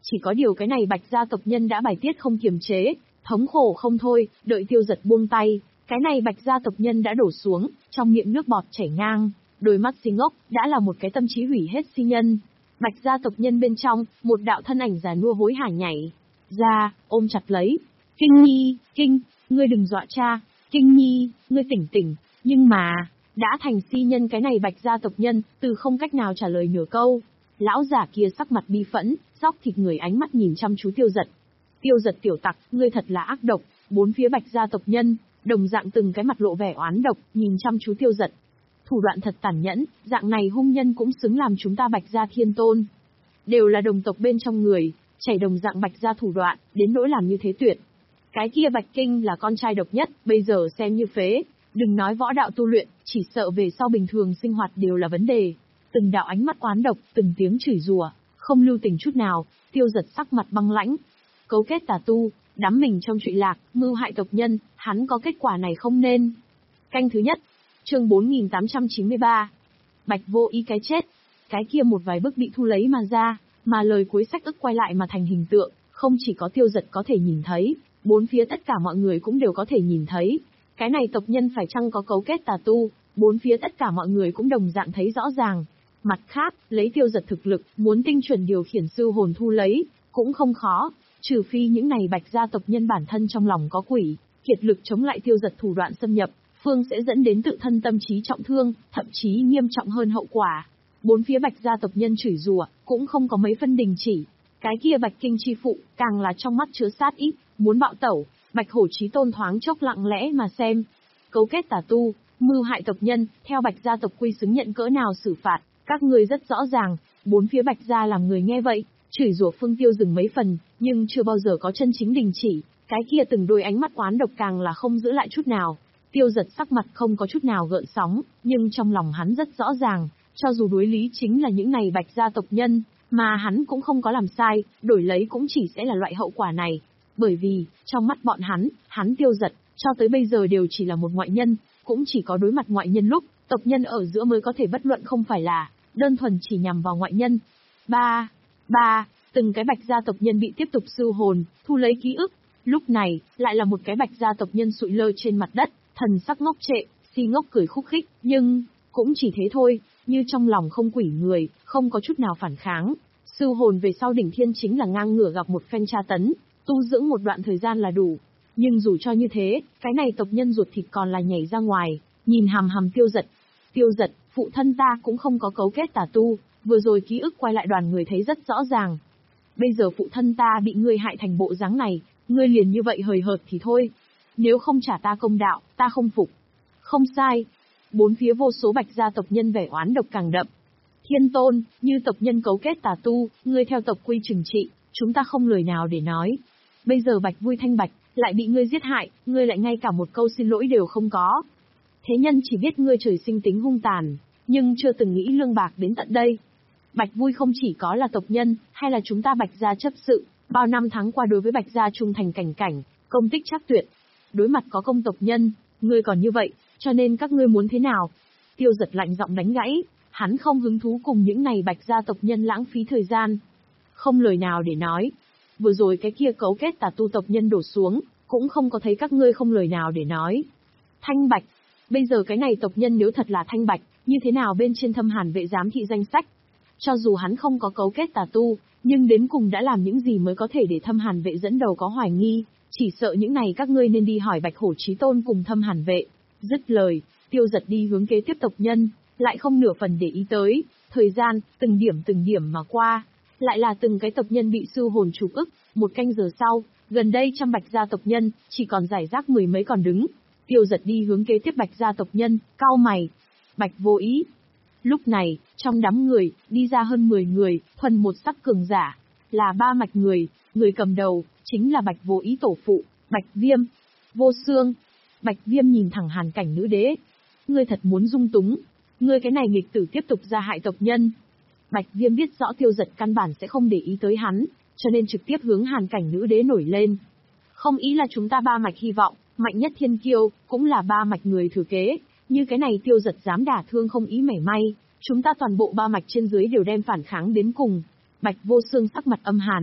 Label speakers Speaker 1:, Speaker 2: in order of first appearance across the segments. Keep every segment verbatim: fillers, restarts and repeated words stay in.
Speaker 1: Chỉ có điều cái này Bạch gia tộc nhân đã bài tiết không kiềm chế, thống khổ không thôi, đợi Tiêu Giật buông tay, cái này Bạch gia tộc nhân đã đổ xuống, trong miệng nước bọt chảy ngang, đôi mắt si ngốc, đã là một cái tâm trí hủy hết si nhân. Bạch gia tộc nhân bên trong, một đạo thân ảnh già nua hối hả nhảy ra, ôm chặt lấy. Kinh Nhi, Kinh, ngươi đừng dọa cha, Kinh Nhi, ngươi tỉnh tỉnh, nhưng mà, đã thành si nhân cái này Bạch gia tộc nhân, từ không cách nào trả lời nửa câu. Lão giả kia sắc mặt bi phẫn, róc thịt người ánh mắt nhìn chăm chú Tiêu Giật. Tiêu Giật tiểu tặc, ngươi thật là ác độc, bốn phía Bạch gia tộc nhân, đồng dạng từng cái mặt lộ vẻ oán độc, nhìn chăm chú Tiêu Giật. Thủ đoạn thật tàn nhẫn, dạng này hung nhân cũng xứng làm chúng ta Bạch gia thiên tôn. Đều là đồng tộc bên trong người, chảy đồng dạng Bạch gia thủ đoạn, đến nỗi làm như thế tuyệt. Cái kia Bạch Kinh là con trai độc nhất, bây giờ xem như phế, đừng nói võ đạo tu luyện, chỉ sợ về sau bình thường sinh hoạt đều là vấn đề. Từng đạo ánh mắt oán độc, từng tiếng chửi rủa, không lưu tình chút nào. Tiêu Giật sắc mặt băng lãnh, cấu kết tà tu, đắm mình trong trụy lạc, mưu hại tộc nhân, hắn có kết quả này không nên. Canh thứ nhất, chương bốn nghìn tám trăm chín mươi ba. Bạch Vô Ý cái chết. Cái kia một vài bức bị thu lấy mà ra, mà lời cuối sách ức quay lại mà thành hình tượng, không chỉ có Tiêu Giật có thể nhìn thấy, bốn phía tất cả mọi người cũng đều có thể nhìn thấy. Cái này tộc nhân phải chăng có cấu kết tà tu, bốn phía tất cả mọi người cũng đồng dạng thấy rõ ràng. Mặt khác, lấy Tiêu Giật thực lực, muốn tinh chuẩn điều khiển sư hồn thu lấy, cũng không khó, trừ phi những này Bạch gia tộc nhân bản thân trong lòng có quỷ, kiệt lực chống lại Tiêu Giật thủ đoạn xâm nhập, phương sẽ dẫn đến tự thân tâm trí trọng thương, thậm chí nghiêm trọng hơn hậu quả. Bốn phía Bạch gia tộc nhân chửi rủa, cũng không có mấy phân đình chỉ. Cái kia Bạch Kinh chi phụ, càng là trong mắt chứa sát ý, muốn bạo tẩu. Bạch Hổ Chí Tôn thoáng chốc lặng lẽ mà xem. Cấu kết tà tu, mưu hại tộc nhân, theo Bạch gia tộc quy xứng nhận cỡ nào xử phạt, các ngươi rất rõ ràng. Bốn phía Bạch gia làm người nghe vậy, chửi rủa Phương Tiêu dừng mấy phần, nhưng chưa bao giờ có chân chính đình chỉ. Cái kia từng đôi ánh mắt oán độc càng là không giữ lại chút nào. Tiêu Giật sắc mặt không có chút nào gợn sóng, nhưng trong lòng hắn rất rõ ràng, cho dù đối lý chính là những này Bạch gia tộc nhân, mà hắn cũng không có làm sai, đổi lấy cũng chỉ sẽ là loại hậu quả này. Bởi vì, trong mắt bọn hắn, hắn Tiêu Giật, cho tới bây giờ đều chỉ là một ngoại nhân, cũng chỉ có đối mặt ngoại nhân lúc, tộc nhân ở giữa mới có thể bất luận không phải là, đơn thuần chỉ nhằm vào ngoại nhân. Ba, ba, từng cái Bạch gia tộc nhân bị tiếp tục sư hồn, thu lấy ký ức. Lúc này, lại là một cái Bạch gia tộc nhân sụi lơ trên mặt đất, thần sắc ngốc trệ, si ngốc cười khúc khích, nhưng, cũng chỉ thế thôi, như trong lòng không quỷ người, không có chút nào phản kháng. Sư hồn về sau đỉnh thiên chính là ngang ngửa gặp một phen tra tấn, tu dưỡng một đoạn thời gian là đủ. Nhưng dù cho như thế, cái này tộc nhân ruột thịt còn là nhảy ra ngoài, nhìn hằm hằm Tiêu Giật. Tiêu Giật, phụ thân ta cũng không có cấu kết tà tu, vừa rồi ký ức quay lại đoàn người thấy rất rõ ràng. Bây giờ phụ thân ta bị ngươi hại thành bộ dáng này, ngươi liền như vậy hời hợt thì thôi. Nếu không trả ta công đạo, ta không phục. Không sai. Bốn phía vô số Bạch gia tộc nhân vẻ oán độc càng đậm. Thiên tôn, như tộc nhân cấu kết tà tu, ngươi theo tộc quy trừng trị, chúng ta không lời nào để nói. Bây giờ Bạch Vui Thanh Bạch, lại bị ngươi giết hại, ngươi lại ngay cả một câu xin lỗi đều không có. Thế nhân chỉ biết ngươi trời sinh tính hung tàn, nhưng chưa từng nghĩ lương bạc đến tận đây. Bạch Vui không chỉ có là tộc nhân, hay là chúng ta Bạch gia chấp sự, bao năm tháng qua đối với Bạch gia trung thành cảnh cảnh, công tích chắc tuyệt. Đối mặt có công tộc nhân, ngươi còn như vậy, cho nên các ngươi muốn thế nào? Tiêu Giật lạnh giọng đánh gãy, hắn không hứng thú cùng những này Bạch gia tộc nhân lãng phí thời gian. Không lời nào để nói. Vừa rồi cái kia cấu kết tà tu tộc nhân đổ xuống, cũng không có thấy các ngươi không lời nào để nói. Thanh Bạch, bây giờ cái này tộc nhân nếu thật là Thanh Bạch, như thế nào bên trên Thâm Hàn vệ giám thị danh sách? Cho dù hắn không có cấu kết tà tu, nhưng đến cùng đã làm những gì mới có thể để Thâm Hàn vệ dẫn đầu có hoài nghi, chỉ sợ những này các ngươi nên đi hỏi Bạch Hổ Chí Tôn cùng Thâm Hàn vệ. Dứt lời, Tiêu Giật đi hướng kế tiếp tộc nhân, lại không nửa phần để ý tới, thời gian, từng điểm từng điểm mà qua, lại là từng cái tộc nhân bị sư hồn trục ức, một canh giờ sau, gần đây trăm Bạch gia tộc nhân, chỉ còn giải rác mười mấy còn đứng. Tiêu Giật đi hướng kế tiếp Bạch gia tộc nhân, cau mày. Bạch Vô Ý. Lúc này, trong đám người, đi ra hơn mười người, thuần một sắc cường giả, là ba mạch người, người cầm đầu, chính là Bạch Vô Ý tổ phụ, Bạch Viêm. Vô Xương. Bạch Viêm nhìn thẳng Hàn Cảnh nữ đế. Ngươi thật muốn dung túng, ngươi cái này nghịch tử tiếp tục ra hại tộc nhân. Bạch Viêm biết rõ Tiêu Giật căn bản sẽ không để ý tới hắn, cho nên trực tiếp hướng Hàn Cảnh nữ đế nổi lên. Không ý là chúng ta ba mạch hy vọng, mạnh nhất thiên kiêu, cũng là ba mạch người thừa kế, như cái này Tiêu Giật dám đả thương không ý mảy may, chúng ta toàn bộ ba mạch trên dưới đều đem phản kháng đến cùng. Bạch Vô Xương sắc mặt âm hàn.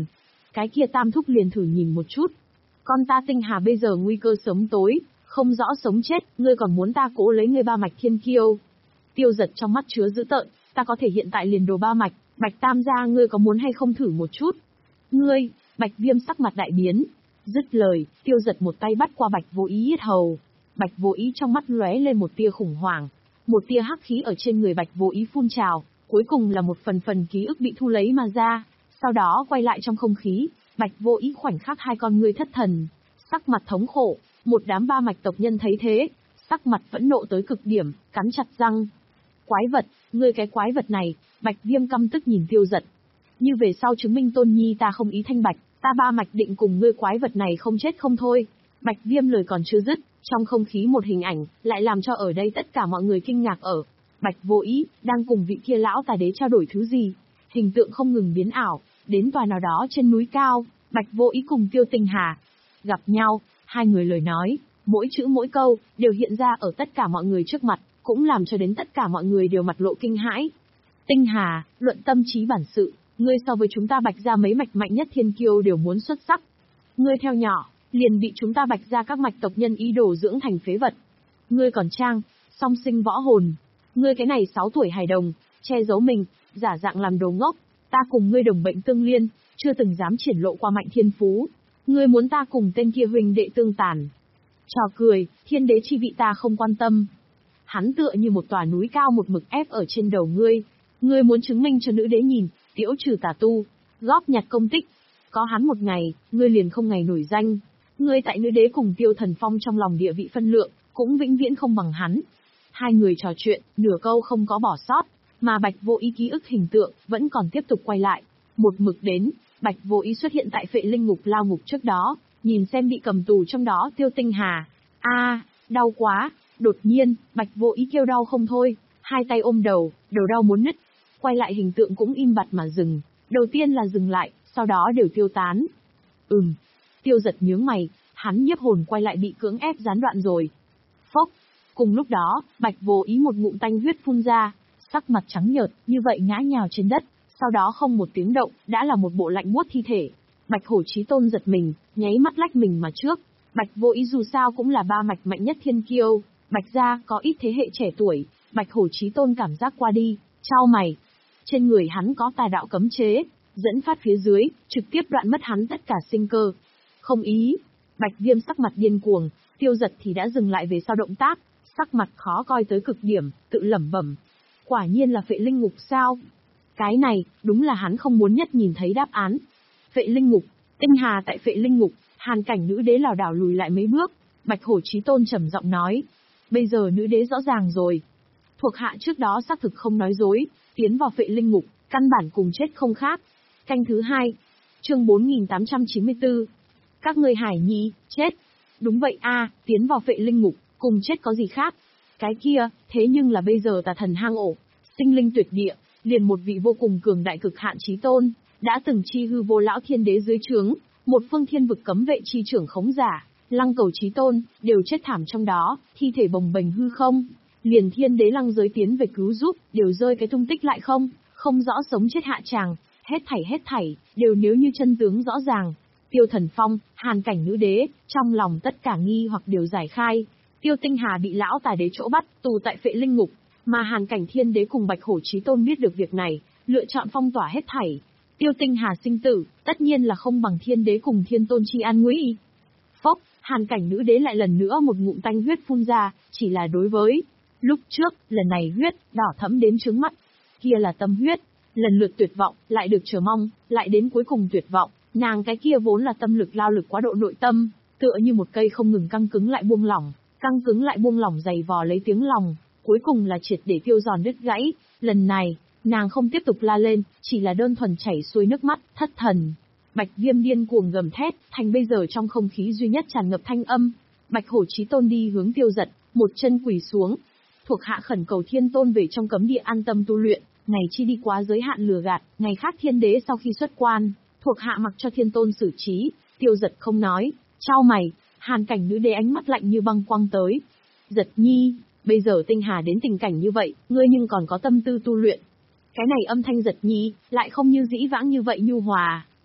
Speaker 1: cái kia Tam thúc liền thử nhìn một chút. Con ta Tinh Hà bây giờ nguy cơ sớm tối, không rõ sống chết, ngươi còn muốn ta cố lấy ngươi ba mạch thiên kiêu. Tiêu Giật trong mắt chứa dữ tợn, ta có thể hiện tại liền đồ ba mạch, Bạch Tam gia ngươi có muốn hay không thử một chút? Ngươi, Bạch Viêm sắc mặt đại biến. Dứt lời, Tiêu Giật một tay bắt qua Bạch Vô Ý yết hầu. Bạch Vô Ý trong mắt lóe lên một tia khủng hoảng, một tia hắc khí ở trên người Bạch Vô Ý phun trào, cuối cùng là một phần phần ký ức bị thu lấy mà ra, sau đó quay lại trong không khí. Bạch Vô Ý khoảnh khắc hai con ngươi thất thần, sắc mặt thống khổ. Một đám ba mạch tộc nhân thấy thế, sắc mặt phẫn nộ tới cực điểm, cắn chặt răng. Quái vật, ngươi cái quái vật này! Bạch Viêm căm tức nhìn Tiêu Giật. Như về sau chứng minh Tôn Nhi ta không ý thanh bạch, ta ba mạch định cùng ngươi quái vật này không chết không thôi. Bạch Viêm lời còn chưa dứt, trong không khí một hình ảnh, lại làm cho ở đây tất cả mọi người kinh ngạc ở. Bạch Vô Ý, đang cùng vị kia lão tà đế trao đổi thứ gì? Hình tượng không ngừng biến ảo, đến tòa nào đó trên núi cao, Bạch Vô Ý cùng Tiêu Tinh Hà gặp nhau, hai người lời nói, mỗi chữ mỗi câu, đều hiện ra ở tất cả mọi người trước mặt, cũng làm cho đến tất cả mọi người đều mặt lộ kinh hãi. Tinh Hà, luận tâm trí bản sự, ngươi so với chúng ta Bạch gia mấy mạch mạnh nhất thiên kiêu đều muốn xuất sắc. Ngươi theo nhỏ, liền bị chúng ta Bạch gia các mạch tộc nhân ý đồ dưỡng thành phế vật. Ngươi còn trang, song sinh võ hồn. Ngươi cái này sáu tuổi hài đồng, che giấu mình, giả dạng làm đồ ngốc. Ta cùng ngươi đồng bệnh tương liên, chưa từng dám triển lộ qua mạnh thiên phú. Ngươi muốn ta cùng tên kia huynh đệ tương tàn. Trò cười, thiên đế chi vị ta không quan tâm. Hắn tựa như một tòa núi cao một mực ép ở trên đầu ngươi. Ngươi muốn chứng minh cho nữ đế nhìn, tiễu trừ tà tu, góp nhặt công tích. Có hắn một ngày, ngươi liền không ngày nổi danh. Ngươi tại nữ đế cùng Tiêu Thần Phong trong lòng địa vị phân lượng, cũng vĩnh viễn không bằng hắn. Hai người trò chuyện, nửa câu không có bỏ sót, mà Bạch Vô Ý ký ức hình tượng, vẫn còn tiếp tục quay lại. Một mực đến, Bạch Vô Ý xuất hiện tại Phệ Linh Ngục lao ngục trước đó, nhìn xem bị cầm tù trong đó Tiêu Tinh Hà. A, đau quá! Đột nhiên, Bạch Vô Ý kêu đau không thôi, hai tay ôm đầu, đầu đau muốn nứt. Quay lại hình tượng cũng im bặt mà dừng, đầu tiên là dừng lại, sau đó đều tiêu tán. Ừm. Tiêu Giật nhướng mày, hắn nhiếp hồn quay lại bị cưỡng ép gián đoạn rồi. Phốc. Cùng lúc đó, Bạch Vô Ý một ngụm tanh huyết phun ra, sắc mặt trắng nhợt, như vậy ngã nhào trên đất, sau đó không một tiếng động, đã là một bộ lạnh buốt thi thể. Bạch Hổ Chí Tôn giật mình, nháy mắt lách mình mà trước. Bạch Vô Ý dù sao cũng là ba mạch mạnh nhất thiên kiêu, Bạch gia có ít thế hệ trẻ tuổi, Bạch Hổ Chí Tôn cảm giác qua đi, chau mày. Trên người hắn có tà đạo cấm chế, dẫn phát phía dưới, trực tiếp đoạn mất hắn tất cả sinh cơ. Không ý. Bạch Viêm sắc mặt điên cuồng, Tiêu Giật thì đã dừng lại về sau động tác, sắc mặt khó coi tới cực điểm, tự lẩm bẩm. Quả nhiên là Phệ Linh Ngục sao? Cái này, đúng là hắn không muốn nhất nhìn thấy đáp án. Phệ Linh Ngục, Tinh Hà tại Phệ Linh Ngục, Hàn Cảnh nữ đế lảo đảo lùi lại mấy bước, Bạch Hổ Chí Tôn trầm giọng nói. Bây giờ nữ đế rõ ràng rồi. Thuộc hạ trước đó xác thực không nói dối, tiến vào Phệ Linh Ngục, căn bản cùng chết không khác. Canh thứ hai, chương bốn nghìn tám trăm chín mươi tư. Các ngươi Hải Nhi, chết. Đúng vậy a, tiến vào Phệ Linh Ngục, cùng chết có gì khác. Cái kia, thế nhưng là bây giờ tà thần hang ổ, sinh linh tuyệt địa, liền một vị vô cùng cường đại cực hạn chí tôn, đã từng chi hư vô lão thiên đế dưới trướng, một phương thiên vực cấm vệ chi trưởng khống giả, lăng cầu chí tôn, đều chết thảm trong đó, thi thể bồng bềnh hư không. Liền thiên đế lăng giới tiến về cứu giúp, đều rơi cái tung tích lại không, không rõ sống chết hạ tràng, hết thảy hết thảy, đều nếu như chân tướng rõ ràng. Tiêu Thần Phong, Hàn Cảnh nữ đế, trong lòng tất cả nghi hoặc đều giải khai. Tiêu Tinh Hà bị lão tà đế chỗ bắt, tù tại Phệ Linh Ngục, mà Hàn Cảnh thiên đế cùng Bạch Hổ Chí Tôn biết được việc này, lựa chọn phong tỏa hết thảy. Tiêu Tinh Hà sinh tử, tất nhiên là không bằng thiên đế cùng thiên tôn chi an nguy. Phốc, Hàn Cảnh nữ đế lại lần nữa một ngụm tanh huyết phun ra, chỉ là đối với lúc trước, lần này huyết, đỏ thẫm đến trướng mắt. Kia là tâm huyết, lần lượt tuyệt vọng, lại được chờ mong, lại đến cuối cùng tuyệt vọng, nàng cái kia vốn là tâm lực lao lực quá độ nội tâm, tựa như một cây không ngừng căng cứng lại buông lỏng, căng cứng lại buông lỏng dày vò lấy tiếng lòng, cuối cùng là triệt để tiêu giòn đứt gãy. Lần này, nàng không tiếp tục la lên, chỉ là đơn thuần chảy xuôi nước mắt, thất thần. Bạch Viêm điên cuồng gầm thét, thành bây giờ trong không khí duy nhất tràn ngập thanh âm. Bạch Hổ Chí Tôn đi hướng Tiêu Giật, một chân quỳ xuống. Thuộc hạ khẩn cầu Thiên Tôn về trong cấm địa an tâm tu luyện, ngày chi đi quá giới hạn lừa gạt, ngày khác thiên đế sau khi xuất quan, thuộc hạ mặc cho Thiên Tôn xử trí. Tiêu Giật không nói, chau mày. Hàn Cảnh nữ đế ánh mắt lạnh như băng quăng tới. Giật nhi, bây giờ Tinh Hà đến tình cảnh như vậy, ngươi nhưng còn có tâm tư tu luyện. Cái này âm thanh Giật nhi, lại không như dĩ vãng như vậy nhu hòa,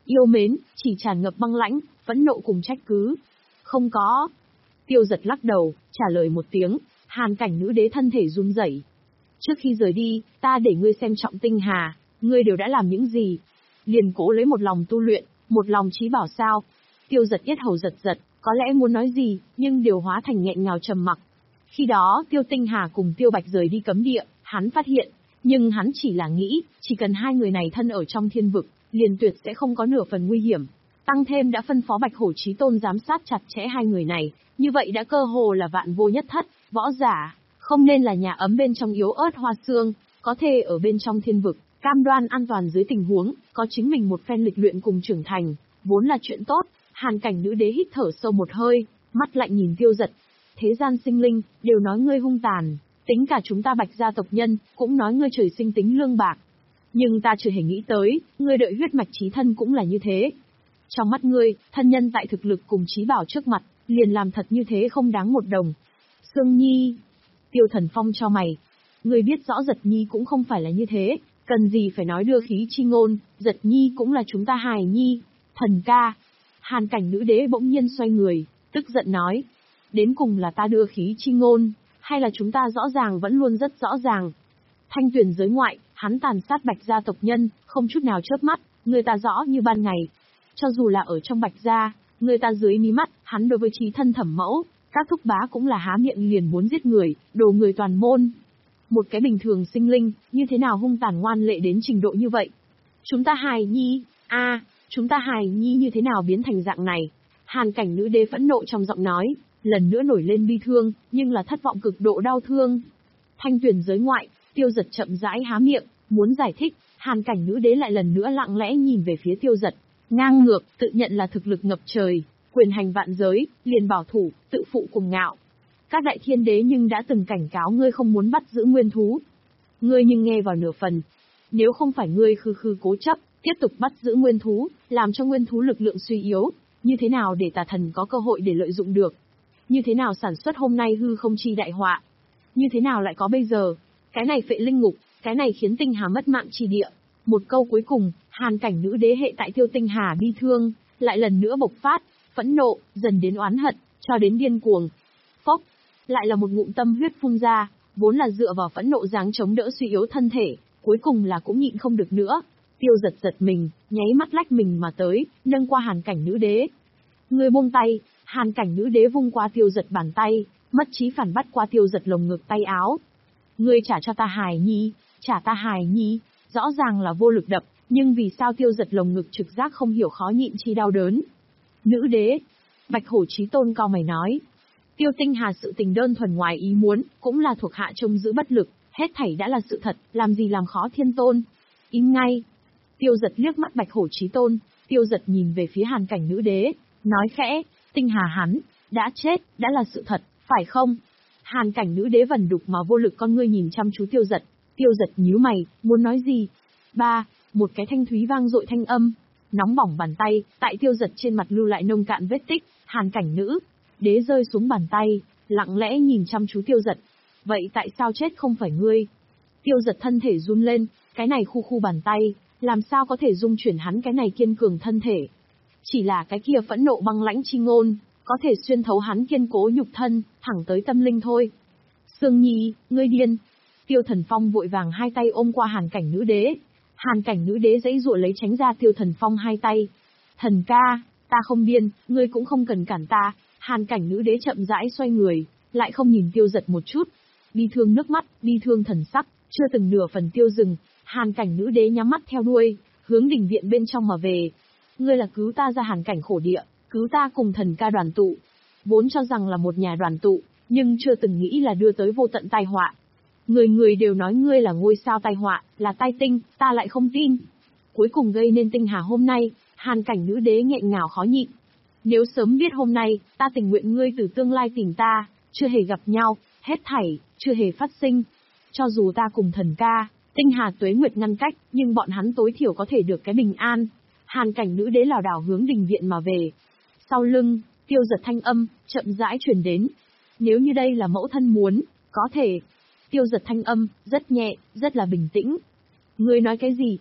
Speaker 1: Yêu mến, chỉ tràn ngập băng lãnh, phẫn nộ cùng trách cứ. Không có. Tiêu Giật lắc đầu, trả lời một tiếng, Hàn Cảnh Nữ Đế thân thể run rẩy. Trước khi rời đi, ta để ngươi xem trọng tinh hà, ngươi đều đã làm những gì? Liền cố lấy một lòng tu luyện, một lòng chí bảo sao? Tiêu Giật yết hầu giật giật, có lẽ muốn nói gì, nhưng đều hóa thành nghẹn ngào trầm mặc. Khi đó, Tiêu Tinh Hà cùng Tiêu Bạch rời đi cấm địa, hắn phát hiện, nhưng hắn chỉ là nghĩ, chỉ cần hai người này thân ở trong thiên vực, liền tuyệt sẽ không có nửa phần nguy hiểm. Tăng thêm đã phân phó Bạch Hổ Chí Tôn giám sát chặt chẽ hai người này, như vậy đã cơ hồ là vạn vô nhất thất, võ giả, không nên là nhà ấm bên trong yếu ớt hoa xương, có thể ở bên trong thiên vực, cam đoan an toàn dưới tình huống, có chính mình một phen lịch luyện cùng trưởng thành, vốn là chuyện tốt. Hàn Cảnh Nữ Đế hít thở sâu một hơi, mắt lạnh nhìn Tiêu Giật. Thế gian sinh linh, đều nói ngươi hung tàn, tính cả chúng ta Bạch gia tộc nhân, cũng nói ngươi trời sinh tính lương bạc. Nhưng ta chưa hề nghĩ tới, ngươi đợi huyết mạch chí thân cũng là như thế. Trong mắt ngươi, thân nhân tại thực lực cùng chí bảo trước mặt, liền làm thật như thế không đáng một đồng. Sương Nhi. Tiêu Thần Phong cho mày. Ngươi biết rõ Giật Nhi cũng không phải là như thế, cần gì phải nói đưa khí chi ngôn, Giật Nhi cũng là chúng ta hài nhi. Thần ca. Hàn Cảnh Nữ Đế bỗng nhiên xoay người, tức giận nói. Đến cùng là ta đưa khí chi ngôn, hay là chúng ta rõ ràng vẫn luôn rất rõ ràng. Thanh Tuyền giới ngoại, hắn tàn sát Bạch gia tộc nhân, không chút nào chớp mắt, người ta rõ như ban ngày. Cho dù là ở trong Bạch gia, người ta dưới mí mắt, hắn đối với chí thân thẩm mẫu, các thúc bá cũng là há miệng liền muốn giết người, đồ người toàn môn. Một cái bình thường sinh linh, như thế nào hung tàn ngoan lệ đến trình độ như vậy? Chúng ta hài nhi, a, chúng ta hài nhi như thế nào biến thành dạng này? Hàn Cảnh Nữ Đế phẫn nộ trong giọng nói, lần nữa nổi lên bi thương, nhưng là thất vọng cực độ đau thương. Thanh Tuyền giới ngoại, Tiêu Giật chậm rãi há miệng, muốn giải thích, Hàn Cảnh Nữ Đế lại lần nữa lặng lẽ nhìn về phía Tiêu Giật, ngang ngược, tự nhận là thực lực ngập trời, quyền hành vạn giới, liền bảo thủ, tự phụ cùng ngạo. Các đại thiên đế nhưng đã từng cảnh cáo ngươi không muốn bắt giữ nguyên thú. Ngươi nhưng nghe vào nửa phần. Nếu không phải ngươi khư khư cố chấp, tiếp tục bắt giữ nguyên thú, làm cho nguyên thú lực lượng suy yếu, như thế nào để tà thần có cơ hội để lợi dụng được? Như thế nào sản xuất hôm nay hư không chi đại họa? Như thế nào lại có bây giờ? Cái này phệ linh ngục, cái này khiến tinh hà mất mạng chi địa. Một câu cuối cùng, Hàn Cảnh Nữ Đế hệ tại Tiêu Tinh Hà bi thương, lại lần nữa bộc phát, phẫn nộ, dần đến oán hận, cho đến điên cuồng. Phốc, lại là một ngụm tâm huyết phun ra, vốn là dựa vào phẫn nộ dáng chống đỡ suy yếu thân thể, cuối cùng là cũng nhịn không được nữa. Tiêu Giật giật mình, nháy mắt lách mình mà tới, nâng qua Hàn Cảnh Nữ Đế. Ngươi buông tay, Hàn Cảnh Nữ Đế vung qua Tiêu Giật bàn tay, mất trí phản bắt qua Tiêu Giật lồng ngực tay áo. Ngươi trả cho ta hài nhi, trả ta hài nhi, rõ ràng là vô lực đập, nhưng vì sao Tiêu Giật lồng ngực trực giác không hiểu khó nhịn chi đau đớn. Nữ đế, Bạch Hổ Chí Tôn cao mày nói. Tiêu Tinh Hà sự tình đơn thuần ngoài ý muốn, cũng là thuộc hạ trông giữ bất lực, hết thảy đã là sự thật, làm gì làm khó thiên tôn. Im ngay. Tiêu Giật liếc mắt Bạch Hổ Chí Tôn, Tiêu Giật nhìn về phía Hàn Cảnh Nữ Đế, nói khẽ, Tinh Hà hắn, đã chết, đã là sự thật, phải không? Hàn Cảnh Nữ Đế vẩn đục mà vô lực con ngươi nhìn chăm chú Tiêu Giật, Tiêu Giật nhíu mày, muốn nói gì? Ba, một cái thanh thúy vang dội thanh âm, nóng bỏng bàn tay, tại Tiêu Giật trên mặt lưu lại nông cạn vết tích, Hàn Cảnh Nữ Đế rơi xuống bàn tay, lặng lẽ nhìn chăm chú Tiêu Giật. Vậy tại sao chết không phải ngươi? Tiêu Giật thân thể run lên, cái này khu khu bàn tay, làm sao có thể dung chuyển hắn cái này kiên cường thân thể? Chỉ là cái kia phẫn nộ băng lãnh chi ngôn, có thể xuyên thấu hắn kiên cố nhục thân, thẳng tới tâm linh thôi. Sương Nhi, ngươi điên. Tiêu Thần Phong vội vàng hai tay ôm qua Hàn Cảnh Nữ Đế. Hàn Cảnh Nữ Đế giãy giụa lấy tránh ra Tiêu Thần Phong hai tay. Thần ca, ta không điên, ngươi cũng không cần cản ta. Hàn Cảnh Nữ Đế chậm rãi xoay người, lại không nhìn Tiêu Giật một chút. Bi thương nước mắt, bi thương thần sắc, chưa từng nửa phần tiêu dừng. Hàn Cảnh Nữ Đế nhắm mắt theo đuôi, hướng đình viện bên trong mà về. Ngươi là cứu ta ra hàn cảnh khổ địa, cứu ta cùng thần ca đoàn tụ. Vốn cho rằng là một nhà đoàn tụ, nhưng chưa từng nghĩ là đưa tới vô tận tai họa. Người người đều nói ngươi là ngôi sao tai họa, là tai tinh, ta lại không tin. Cuối cùng gây nên tinh hà hôm nay, Hàn Cảnh Nữ Đế nghẹn ngào khó nhịn. Nếu sớm biết hôm nay, ta tình nguyện ngươi từ tương lai tìm ta, chưa hề gặp nhau, hết thảy, chưa hề phát sinh. Cho dù ta cùng thần ca, tinh hà tuế nguyệt ngăn cách, nhưng bọn hắn tối thiểu có thể được cái bình an. Hàn Cảnh Nữ Đế lảo đảo hướng đình viện mà về. Sau lưng, Tiêu Giật thanh âm, chậm rãi truyền đến. Nếu như đây là mẫu thân muốn, có thể. Tiêu Giật thanh âm, rất nhẹ, rất là bình tĩnh. Ngươi nói cái gì?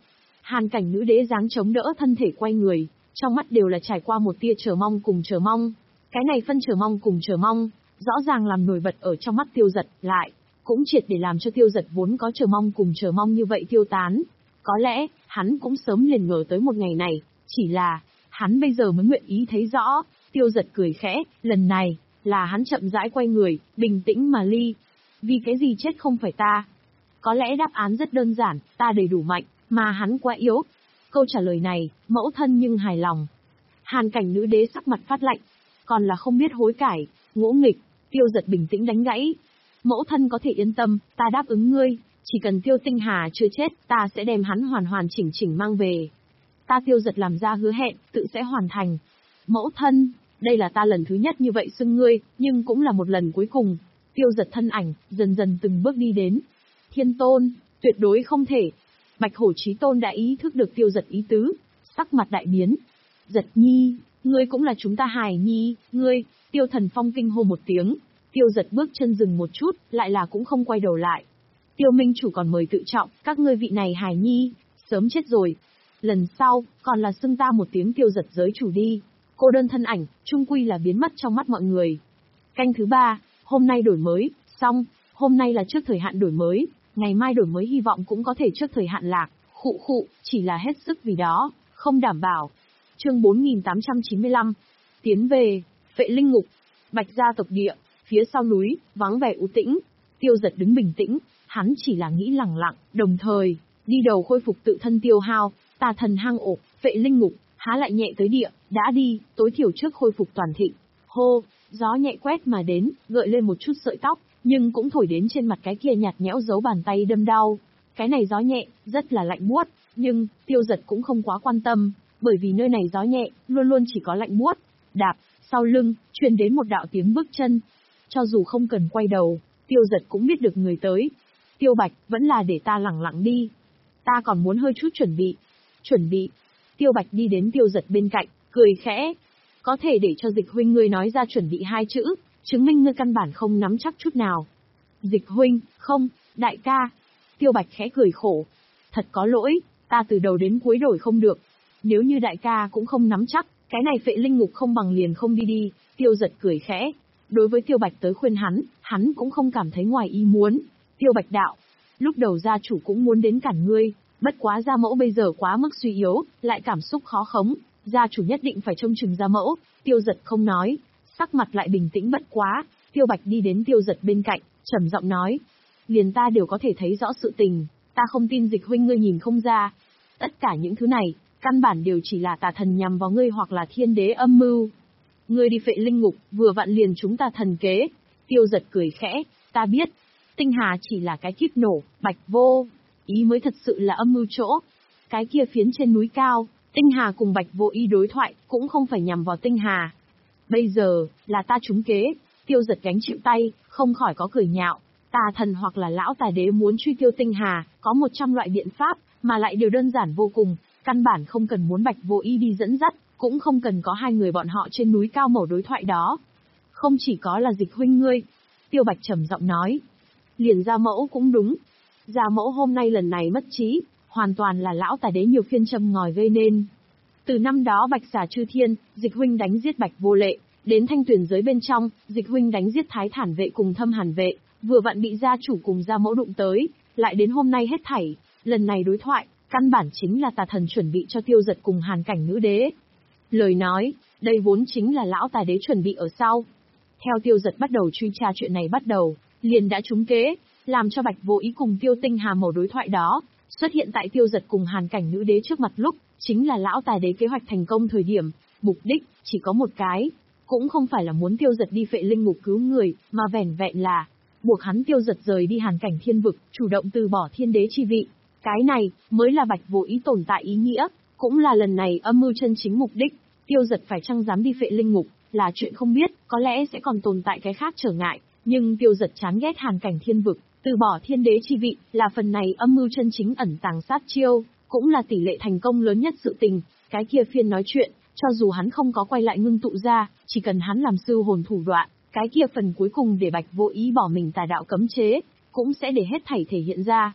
Speaker 1: Hàn cảnh nữ đế dáng chống đỡ thân thể quay người, trong mắt đều là trải qua một tia chờ mong cùng chờ mong. Cái này phân chờ mong cùng chờ mong, rõ ràng làm nổi bật ở trong mắt Tiêu Dật, lại cũng triệt để làm cho Tiêu Dật vốn có chờ mong cùng chờ mong như vậy tiêu tán. Có lẽ, hắn cũng sớm liền ngờ tới một ngày này, chỉ là, hắn bây giờ mới nguyện ý thấy rõ. Tiêu Dật cười khẽ, lần này, là hắn chậm rãi quay người, bình tĩnh mà ly. Vì cái gì chết không phải ta? Có lẽ đáp án rất đơn giản, ta đầy đủ mạnh, mà hắn quá yếu. Câu trả lời này, mẫu thân nhưng hài lòng. Hàn cảnh nữ đế sắc mặt phát lạnh, còn là không biết hối cải, ngỗ nghịch. Tiêu Dật bình tĩnh đánh gãy. Mẫu thân có thể yên tâm, ta đáp ứng ngươi, chỉ cần Tiêu Tinh Hà chưa chết, ta sẽ đem hắn hoàn hoàn chỉnh chỉnh mang về. Ta Tiêu Dật làm ra hứa hẹn, tự sẽ hoàn thành. Mẫu thân, đây là ta lần thứ nhất như vậy xưng ngươi, nhưng cũng là một lần cuối cùng. Tiêu Dật thân ảnh, dần dần từng bước đi đến. Thiên Tôn, tuyệt đối không thể. Bạch Hổ Chí Tôn đã ý thức được Tiêu Dật ý tứ, sắc mặt đại biến. Dật nhi, ngươi cũng là chúng ta hài nhi, ngươi, Tiêu Thần Phong kinh hô một tiếng. Tiêu Dật bước chân dừng một chút, lại là cũng không quay đầu lại. Tiêu Minh Chủ còn mời tự trọng, các ngươi vị này hài nhi, sớm chết rồi. Lần sau, còn là xưng ta một tiếng Tiêu Dật giới chủ đi. Cô đơn thân ảnh, trung quy là biến mất trong mắt mọi người. Canh thứ ba, hôm nay đổi mới, xong, hôm nay là trước thời hạn đổi mới, ngày mai đổi mới hy vọng cũng có thể trước thời hạn lạc, khụ khụ, chỉ là hết sức vì đó, không đảm bảo. Chương bốn nghìn tám trăm chín mươi lăm, tiến về, Phệ Linh Ngục, Bạch gia tộc địa, phía sau núi, vắng vẻ u tĩnh. Tiêu Dật đứng bình tĩnh, hắn chỉ là nghĩ lẳng lặng, đồng thời, đi đầu khôi phục tự thân tiêu hao, tà thần hang ổ, Phệ Linh Ngục, há lại nhẹ tới địa, đã đi, tối thiểu trước khôi phục toàn thịnh. Hô, gió nhẹ quét mà đến, gợi lên một chút sợi tóc, nhưng cũng thổi đến trên mặt cái kia nhạt nhẽo dấu bàn tay đâm đau. Cái này gió nhẹ, rất là lạnh buốt, nhưng, Tiêu Dật cũng không quá quan tâm, bởi vì nơi này gió nhẹ, luôn luôn chỉ có lạnh buốt. Đạp, sau lưng, truyền đến một đạo tiếng bước chân. Cho dù không cần quay đầu, Tiêu Dật cũng biết được người tới. Tiêu Bạch, vẫn là để ta lẳng lặng đi. Ta còn muốn hơi chút chuẩn bị. Chuẩn bị. Tiêu Bạch đi đến Tiêu Dật bên cạnh, cười khẽ. Có thể để cho Dịch huynh ngươi nói ra chuẩn bị hai chữ, chứng minh ngươi căn bản không nắm chắc chút nào. Dịch huynh, không, đại ca. Tiêu Bạch khẽ cười khổ. Thật có lỗi, ta từ đầu đến cuối đổi không được. Nếu như đại ca cũng không nắm chắc, cái này Phệ Linh Ngục không bằng liền không đi đi. Tiêu Dật cười khẽ. Đối với Tiêu Bạch tới khuyên hắn, hắn cũng không cảm thấy ngoài ý muốn. Tiêu Bạch đạo, lúc đầu gia chủ cũng muốn đến cản ngươi, bất quá gia mẫu bây giờ quá mức suy yếu, lại cảm xúc khó khống, gia chủ nhất định phải trông chừng gia mẫu. Tiêu Dật không nói, sắc mặt lại bình tĩnh bất quá. Tiêu Bạch đi đến Tiêu Dật bên cạnh, trầm giọng nói, liền ta đều có thể thấy rõ sự tình, ta không tin Dịch huynh ngươi nhìn không ra. Tất cả những thứ này, căn bản đều chỉ là tà thần nhằm vào ngươi hoặc là thiên đế âm mưu. Ngươi đi Phệ Linh Ngục, vừa vặn liền chúng ta thần kế. Tiêu Dật cười khẽ, ta biết, Tinh Hà chỉ là cái kiếp nổ, Bạch Vô Ý mới thật sự là âm mưu chỗ. Cái kia phiến trên núi cao, Tinh Hà cùng Bạch Vô Ý đối thoại, cũng không phải nhằm vào Tinh Hà. Bây giờ, là ta trúng kế. Tiêu Dật gánh chịu tay, không khỏi có cười nhạo. Tà thần hoặc là lão tà đế muốn truy tiêu Tinh Hà, có một trăm loại biện pháp, mà lại đều đơn giản vô cùng, căn bản không cần muốn Bạch Vô Ý đi dẫn dắt, cũng không cần có hai người bọn họ trên núi cao mẩu đối thoại đó. Không chỉ có là Dịch huynh ngươi. Tiêu Bạch trầm giọng nói. Liền gia mẫu cũng đúng. Gia mẫu hôm nay lần này mất trí, hoàn toàn là lão tà đế nhiều phiên châm ngòi gây nên. Từ năm đó Bạch Xà Chư Thiên, Dịch huynh đánh giết Bạch Vô Lệ, đến Thanh Tuyền giới bên trong, Dịch huynh đánh giết Thái Thản vệ cùng Thâm Hàn vệ, vừa vặn bị gia chủ cùng gia mẫu đụng tới, lại đến hôm nay hết thảy, lần này đối thoại, căn bản chính là tà thần chuẩn bị cho Tiêu Dật cùng Hàn cảnh nữ đế. Lời nói, đây vốn chính là lão tà đế chuẩn bị ở sau. Theo Tiêu Dật bắt đầu truy tra chuyện này bắt đầu, liền đã trúng kế, làm cho Bạch Vô Ý cùng Tiêu Tinh Hà mẩu đối thoại đó, xuất hiện tại Tiêu Dật cùng Hàn cảnh nữ đế trước mặt lúc, chính là lão tà đế kế hoạch thành công thời điểm, mục đích, chỉ có một cái, cũng không phải là muốn Tiêu Dật đi Phệ Linh Ngục cứu người, mà vẻn vẹn là, buộc hắn Tiêu Dật rời đi Hàn cảnh thiên vực, chủ động từ bỏ thiên đế chi vị. Cái này, mới là Bạch Vô Ý tồn tại ý nghĩa, cũng là lần này âm mưu chân chính mục đích. Tiêu Dật phải chăng dám đi Phệ Linh Ngục, là chuyện không biết, có lẽ sẽ còn tồn tại cái khác trở ngại, nhưng Tiêu Dật chán ghét Hàn cảnh thiên vực, từ bỏ thiên đế chi vị, là phần này âm mưu chân chính ẩn tàng sát chiêu, cũng là tỷ lệ thành công lớn nhất sự tình. Cái kia phiên nói chuyện, cho dù hắn không có quay lại ngưng tụ ra, chỉ cần hắn làm sư hồn thủ đoạn, cái kia phần cuối cùng để Bạch Vô Ý bỏ mình tà đạo cấm chế, cũng sẽ để hết thảy thể hiện ra.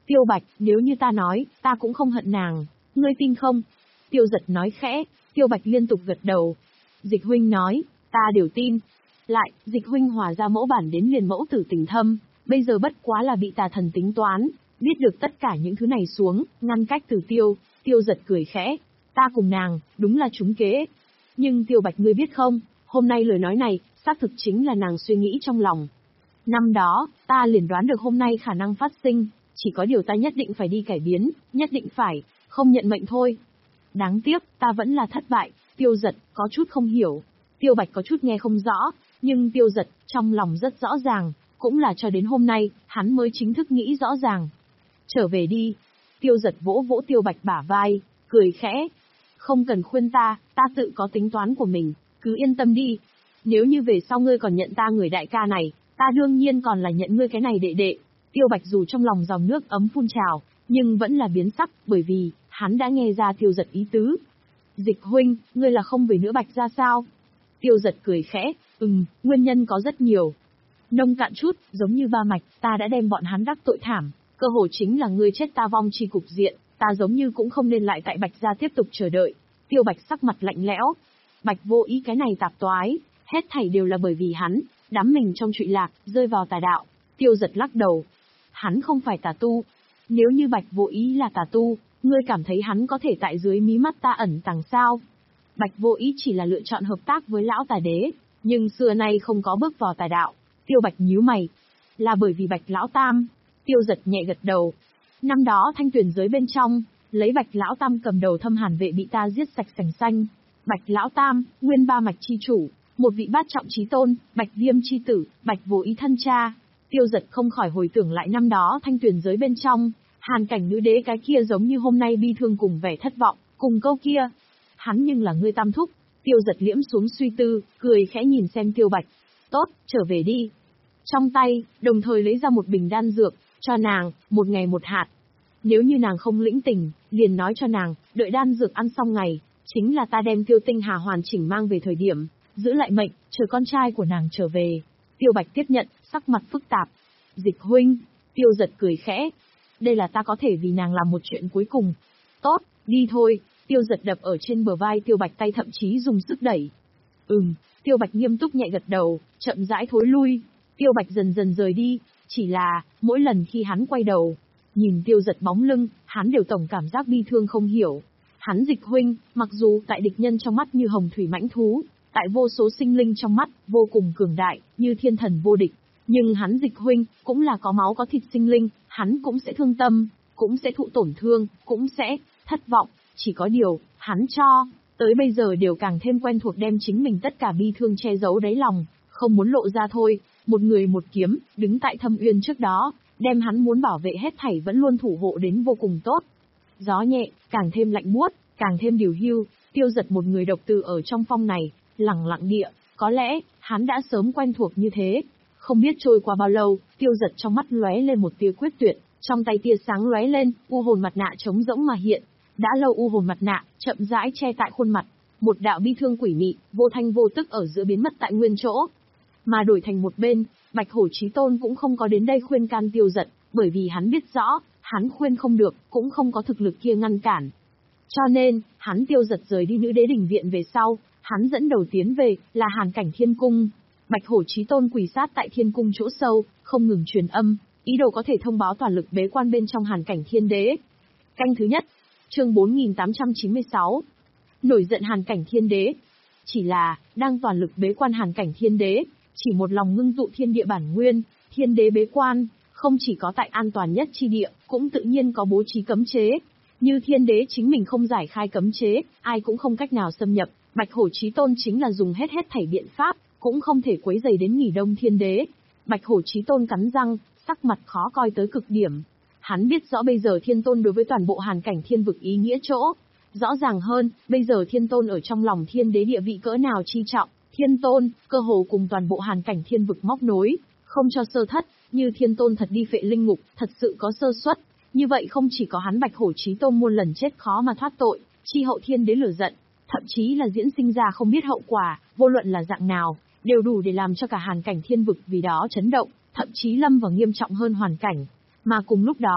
Speaker 1: Tiêu Bạch, nếu như ta nói, ta cũng không hận nàng, ngươi tin không? Tiêu Giật nói khẽ. Tiêu Bạch liên tục gật đầu. Dịch huynh nói, ta đều tin. Lại, Dịch huynh hòa ra mẫu bản đến liền mẫu tử tình thâm, bây giờ bất quá là bị tà thần tính toán, biết được tất cả những thứ này xuống, ngăn cách Từ Tiêu. Tiêu Giật cười khẽ. Ta cùng nàng, đúng là trúng kế. Nhưng Tiêu Bạch ngươi biết không, hôm nay lời nói này, xác thực chính là nàng suy nghĩ trong lòng. Năm đó, ta liền đoán được hôm nay khả năng phát sinh, chỉ có điều ta nhất định phải đi cải biến, nhất định phải, không nhận mệnh thôi. Đáng tiếc, ta vẫn là thất bại. Tiêu Giật có chút không hiểu. Tiêu Bạch có chút nghe không rõ, nhưng Tiêu Giật trong lòng rất rõ ràng, cũng là cho đến hôm nay, hắn mới chính thức nghĩ rõ ràng. Trở về đi. Tiêu Giật vỗ vỗ Tiêu Bạch bả vai, cười khẽ. Không cần khuyên ta, ta tự có tính toán của mình, cứ yên tâm đi. Nếu như về sau ngươi còn nhận ta người đại ca này, ta đương nhiên còn là nhận ngươi cái này đệ đệ. Tiêu Bạch dù trong lòng dòng nước ấm phun trào, nhưng vẫn là biến sắc, bởi vì, hắn đã nghe ra Tiêu Giật ý tứ. Dịch huynh, ngươi là không về nữa Bạch ra sao? Tiêu Giật cười khẽ, ừm, nguyên nhân có rất nhiều. Nông cạn chút, giống như ba mạch, ta đã đem bọn hắn đắc tội thảm, cơ hội chính là ngươi chết ta vong chi cục diện, ta giống như cũng không nên lại tại Bạch gia tiếp tục chờ đợi. Tiêu Bạch sắc mặt lạnh lẽo. Bạch Vô Ý cái này tạp toái, hết thảy đều là bởi vì hắn, đắm mình trong trụy lạc, rơi vào tà đạo. Tiêu Giật lắc đầu. Hắn không phải tà tu. Nếu như Bạch Vô Ý là tà tu, ngươi cảm thấy hắn có thể tại dưới mí mắt ta ẩn tàng sao? Bạch Vô Ý chỉ là lựa chọn hợp tác với lão tà đế, nhưng xưa nay không có bước vào tà đạo. Tiêu Bạch nhíu mày. Là bởi vì Bạch Lão Tam. Tiêu Giật nhẹ gật đầu. Năm đó thanh tuyển giới bên trong, lấy Bạch Lão Tam cầm đầu thâm hàn vệ bị ta giết sạch sành xanh. Bạch Lão Tam, nguyên ba mạch chi chủ, một vị bát trọng chí tôn, Bạch Viêm chi tử, Bạch Vô Ý thân cha. Tiêu Giật không khỏi hồi tưởng lại năm đó thanh tuyển giới bên trong, hàn cảnh nữ đế cái kia giống như hôm nay bi thương cùng vẻ thất vọng, cùng câu kia. Hắn nhưng là ngươi tam thúc. Tiêu Giật liễm xuống suy tư, cười khẽ nhìn xem Tiêu Bạch. Tốt, trở về đi. Trong tay, đồng thời lấy ra một bình đan dược, cho nàng, một ngày một hạt. Nếu như nàng không lĩnh tình, liền nói cho nàng, đợi đan dược ăn xong ngày, chính là ta đem Tiêu Tinh Hà hoàn chỉnh mang về thời điểm, giữ lại mệnh, chờ con trai của nàng trở về. Tiêu Bạch tiếp nhận, sắc mặt phức tạp. Dịch huynh. Tiêu Giật cười khẽ. Đây là ta có thể vì nàng làm một chuyện cuối cùng. Tốt, đi thôi. Tiêu Giật đập ở trên bờ vai Tiêu Bạch, tay thậm chí dùng sức đẩy. Ừm. Tiêu Bạch nghiêm túc nhẹ gật đầu, chậm rãi thối lui. Tiêu Bạch dần dần rời đi, chỉ là, mỗi lần khi hắn quay đầu, nhìn Tiêu Giật bóng lưng, hắn đều tổng cảm giác bi thương không hiểu. Hắn Dịch huynh, mặc dù tại địch nhân trong mắt như hồng thủy mãnh thú, tại vô số sinh linh trong mắt, vô cùng cường đại, như thiên thần vô địch, nhưng hắn Dịch huynh, cũng là có máu có thịt sinh linh, hắn cũng sẽ thương tâm, cũng sẽ thụ tổn thương, cũng sẽ thất vọng, chỉ có điều, hắn cho, tới bây giờ đều càng thêm quen thuộc đem chính mình tất cả bi thương che giấu đáy lòng, không muốn lộ ra thôi. Một người một kiếm, đứng tại thâm uyên trước đó, đem hắn muốn bảo vệ hết thảy vẫn luôn thủ hộ đến vô cùng tốt. Gió nhẹ, càng thêm lạnh buốt, càng thêm điều hưu. Tiêu Giật một người độc tự ở trong phong này, lẳng lặng địa, có lẽ, hắn đã sớm quen thuộc như thế. Không biết trôi qua bao lâu, Tiêu Giật trong mắt lóe lên một tia quyết tuyệt, trong tay tia sáng lóe lên, u hồn mặt nạ trống rỗng mà hiện. Đã lâu u hồn mặt nạ, chậm rãi che tại khuôn mặt, một đạo bi thương quỷ mị, vô thanh vô tức ở giữa biến mất tại nguyên chỗ. Mà đổi thành một bên, Bạch Hổ Chí Tôn cũng không có đến đây khuyên can Tiêu Giật, bởi vì hắn biết rõ, hắn khuyên không được, cũng không có thực lực kia ngăn cản. Cho nên, hắn Tiêu Giật rời đi nữ đế đình viện về sau, hắn dẫn đầu tiến về, là Hàn Cảnh Thiên Cung. Bạch Hổ Chí Tôn quỳ sát tại Thiên Cung chỗ sâu, không ngừng truyền âm, ý đồ có thể thông báo toàn lực bế quan bên trong Hàn Cảnh Thiên Đế. Canh thứ nhất, chương bốn nghìn tám trăm chín mươi sáu. Nổi giận Hàn Cảnh Thiên Đế. Chỉ là, đang toàn lực bế quan Hàn Cảnh Thiên Đế, chỉ một lòng ngưng tụ thiên địa bản nguyên, thiên đế bế quan, không chỉ có tại an toàn nhất chi địa, cũng tự nhiên có bố trí cấm chế. Như thiên đế chính mình không giải khai cấm chế, ai cũng không cách nào xâm nhập, Bạch Hổ Chí Tôn chính là dùng hết hết thảy biện pháp, cũng không thể quấy rầy đến nghỉ đông thiên đế. Bạch Hổ Chí Tôn cắn răng, sắc mặt khó coi tới cực điểm. Hắn biết rõ bây giờ thiên tôn đối với toàn bộ Hàn Cảnh Thiên vực ý nghĩa chỗ. Rõ ràng hơn, bây giờ thiên tôn ở trong lòng thiên đế địa vị cỡ nào chi trọng. Thiên tôn, cơ hồ cùng toàn bộ Hàn Cảnh Thiên vực móc nối, không cho sơ thất, như thiên tôn thật đi phệ linh ngục, thật sự có sơ suất, như vậy không chỉ có hắn Bạch Hổ Chí Tôn muôn lần chết khó mà thoát tội, chi hậu thiên đế lửa giận, thậm chí là diễn sinh ra không biết hậu quả, vô luận là dạng nào, đều đủ để làm cho cả Hàn Cảnh Thiên vực vì đó chấn động, thậm chí lâm vào nghiêm trọng hơn hoàn cảnh. Mà cùng lúc đó,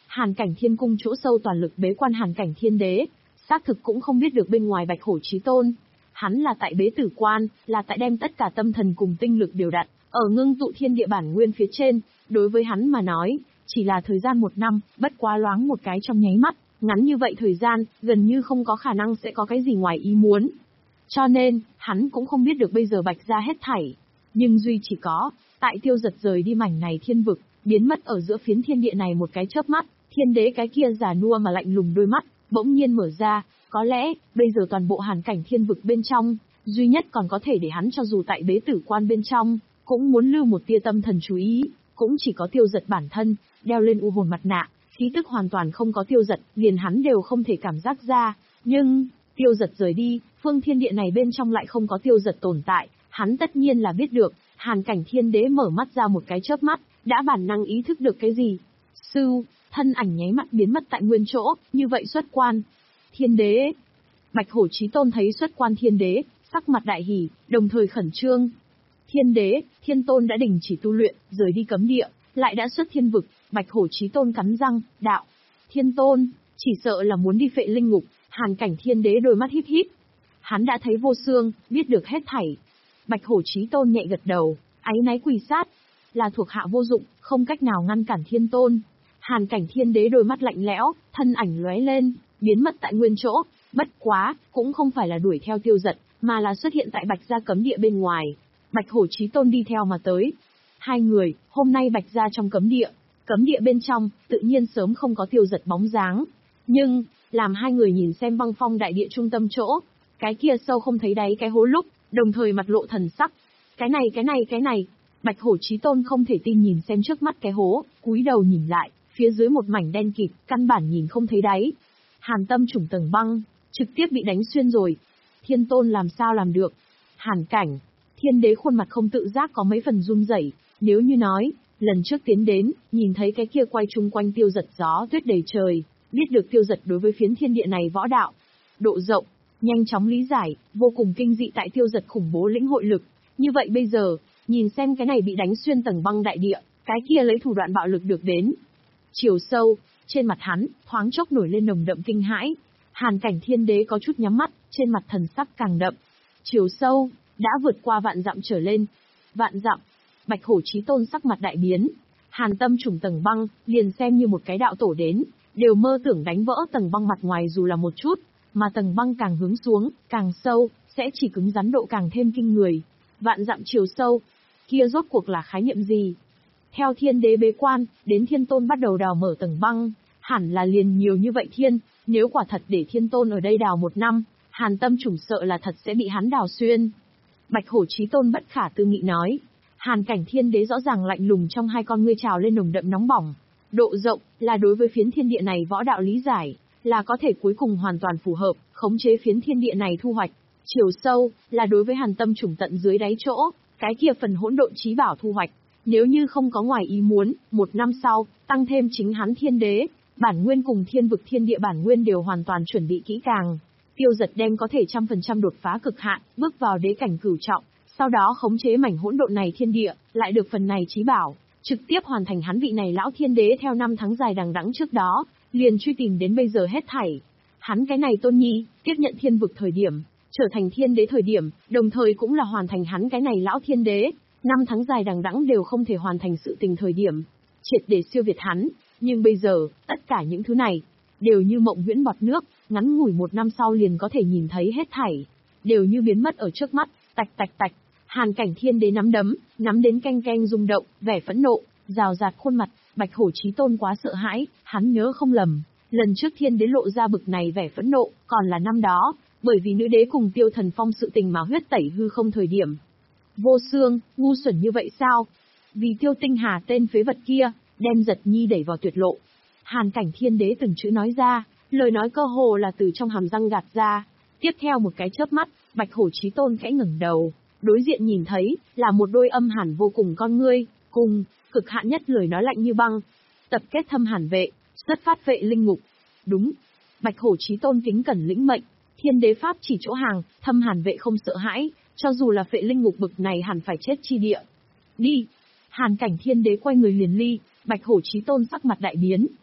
Speaker 1: Hàn Cảnh Thiên Cung chỗ sâu toàn lực bế quan Hàn Cảnh Thiên Đế, xác thực cũng không biết được bên ngoài Bạch Hổ Chí Tôn. Hắn là tại bế tử quan, là tại đem tất cả tâm thần cùng tinh lực điều đặt, ở ngưng tụ thiên địa bản nguyên phía trên, đối với hắn mà nói, chỉ là thời gian một năm, bất quá loáng một cái trong nháy mắt, ngắn như vậy thời gian, gần như không có khả năng sẽ có cái gì ngoài ý muốn. Cho nên, hắn cũng không biết được bây giờ Bạch gia hết thảy. Nhưng duy chỉ có, tại Tiêu Giật rời đi mảnh này thiên vực, biến mất ở giữa phiến thiên địa này một cái chớp mắt, Thiên Đế cái kia già nua mà lạnh lùng đôi mắt, bỗng nhiên mở ra, có lẽ, bây giờ toàn bộ Hàn Cảnh Thiên vực bên trong, duy nhất còn có thể để hắn cho dù tại bế tử quan bên trong, cũng muốn lưu một tia tâm thần chú ý, cũng chỉ có Tiêu Giật bản thân, đeo lên u hồn mặt nạ, khí tức hoàn toàn không có Tiêu Giật, liền hắn đều không thể cảm giác ra, nhưng, Tiêu Giật rời đi, phương thiên địa này bên trong lại không có Tiêu Giật tồn tại, hắn tất nhiên là biết được, Hàn Cảnh Thiên Đế mở mắt ra một cái chớp mắt, đã bản năng ý thức được cái gì. Sưu, thân ảnh nháy mắt biến mất tại nguyên chỗ, như vậy xuất quan. Thiên Đế. Bạch Hổ Chí Tôn thấy xuất quan Thiên Đế, sắc mặt đại hỉ, đồng thời khẩn trương. Thiên Đế, Thiên Tôn đã đình chỉ tu luyện, rời đi cấm địa, lại đã xuất thiên vực, Bạch Hổ Chí Tôn cắn răng, đạo. Thiên Tôn, chỉ sợ là muốn đi phệ linh ngục. Hàn Cảnh Thiên Đế đôi mắt híp híp. Hắn đã thấy vô xương, biết được hết thảy. Bạch Hổ Chí Tôn nhẹ gật đầu, áy náy quỳ sát. Là thuộc hạ vô dụng, không cách nào ngăn cản Thiên Tôn. Hàn Cảnh Thiên Đế đôi mắt lạnh lẽo, thân ảnh lóe lên, biến mất tại nguyên chỗ. Bất quá, cũng không phải là đuổi theo Tiêu Giật, mà là xuất hiện tại Bạch gia cấm địa bên ngoài. Bạch Hổ Chí Tôn đi theo mà tới. Hai người, hôm nay Bạch gia trong cấm địa. Cấm địa bên trong, tự nhiên sớm không có Tiêu Giật bóng dáng. Nhưng, làm hai người nhìn xem băng phong đại địa trung tâm chỗ, cái kia sâu không thấy đáy cái hố lúc, đồng thời mặt lộ thần sắc. Cái này cái này cái này, Bạch Hổ Chí Tôn không thể tin nhìn xem trước mắt cái hố, cúi đầu nhìn lại, phía dưới một mảnh đen kịt, căn bản nhìn không thấy đáy. Hàn Tâm Chủng tầng băng, trực tiếp bị đánh xuyên rồi. Thiên Tôn làm sao làm được? Hàn Cảnh, Thiên Đế khuôn mặt không tự giác có mấy phần run rẩy, nếu như nói, lần trước tiến đến, nhìn thấy cái kia quay chung quanh Tiêu Giật gió tuyết đầy trời, biết được Tiêu Giật đối với phiến thiên địa này võ đạo, độ rộng, nhanh chóng lý giải, vô cùng kinh dị tại Tiêu Giật khủng bố lĩnh hội lực. Như vậy bây giờ, nhìn xem cái này bị đánh xuyên tầng băng đại địa, cái kia lấy thủ đoạn bạo lực được đến. Chiều sâu, trên mặt hắn, thoáng chốc nổi lên nồng đậm kinh hãi. Hàn Cảnh Thiên Đế có chút nhắm mắt, trên mặt thần sắc càng đậm. Chiều sâu, đã vượt qua vạn dặm trở lên. Vạn dặm, Bạch Hổ Chí Tôn sắc mặt đại biến. Hàn Tâm Chủng tầng băng, liền xem như một cái đạo tổ đến, đều mơ tưởng đánh vỡ tầng băng mặt ngoài dù là một chút, mà tầng băng càng hướng xuống, càng sâu, sẽ chỉ cứng rắn độ càng thêm kinh người. Vạn dặm chiều sâu, kia rốt cuộc là khái niệm gì? Theo Thiên Đế bế quan, đến Thiên Tôn bắt đầu đào mở tầng băng, hẳn là liền nhiều như vậy thiên, nếu quả thật để Thiên Tôn ở đây đào một năm, Hàn Tâm Chủng sợ là thật sẽ bị hắn đào xuyên. Bạch Hổ Chí Tôn bất khả tư nghị nói. Hàn Cảnh Thiên Đế rõ ràng lạnh lùng trong hai con ngươi trào lên nồng đậm nóng bỏng. Độ rộng, là đối với phiến thiên địa này võ đạo lý giải, là có thể cuối cùng hoàn toàn phù hợp, khống chế phiến thiên địa này thu hoạch. Chiều sâu, là đối với Hàn Tâm Chủng tận dưới đáy chỗ, cái kia phần hỗn độn chí bảo thu hoạch. Nếu như không có ngoài ý muốn, một năm sau, tăng thêm chính hắn Thiên Đế, bản nguyên cùng thiên vực thiên địa bản nguyên đều hoàn toàn chuẩn bị kỹ càng. Tiêu Giật đem có thể trăm phần trăm đột phá cực hạn, bước vào đế cảnh cửu trọng, sau đó khống chế mảnh hỗn độn này thiên địa, lại được phần này chí bảo, trực tiếp hoàn thành hắn vị này lão Thiên Đế theo năm tháng dài đằng đẵng trước đó, liền truy tìm đến bây giờ hết thảy. Hắn cái này tôn nhi, tiếp nhận thiên vực thời điểm, trở thành Thiên Đế thời điểm, đồng thời cũng là hoàn thành hắn cái này lão Thiên Đế, năm tháng dài đằng đẵng đều không thể hoàn thành sự tình thời điểm, triệt để siêu việt hắn, nhưng bây giờ, tất cả những thứ này, đều như mộng huyễn bọt nước, ngắn ngủi một năm sau liền có thể nhìn thấy hết thảy, đều như biến mất ở trước mắt, tạch tạch tạch. Hàn Cảnh Thiên Đế nắm đấm, nắm đến canh canh rung động, vẻ phẫn nộ, rào rạt khuôn mặt, Bạch Hổ Chí Tôn quá sợ hãi, hắn nhớ không lầm, lần trước Thiên Đế lộ ra bực này vẻ phẫn nộ, còn là năm đó, bởi vì nữ đế cùng Tiêu Thần Phong sự tình mà huyết tẩy hư không thời điểm. Vô xương, ngu xuẩn như vậy sao? Vì Tiêu Tinh Hà tên phế vật kia, đem Giật Nhi đẩy vào tuyệt lộ. Hàn Cảnh Thiên Đế từng chữ nói ra, lời nói cơ hồ là từ trong hàm răng gạt ra. Tiếp theo một cái chớp mắt, Bạch Hổ Chí Tôn khẽ ngẩng đầu, đối diện nhìn thấy là một đôi âm hàn vô cùng con ngươi, cùng cực hạn nhất lời nói lạnh như băng. Tập kết Thâm Hàn vệ, xuất phát vệ linh ngục. Đúng. Bạch Hổ Chí Tôn kính cẩn lĩnh mệnh, Thiên Đế pháp chỉ chỗ hàng, Thâm Hàn vệ không sợ hãi, cho dù là phệ linh ngục bực này hẳn phải chết chi địa. Đi. Hàn Cảnh Thiên Đế quay người liền ly, Bạch Hổ Chí Tôn sắc mặt đại biến.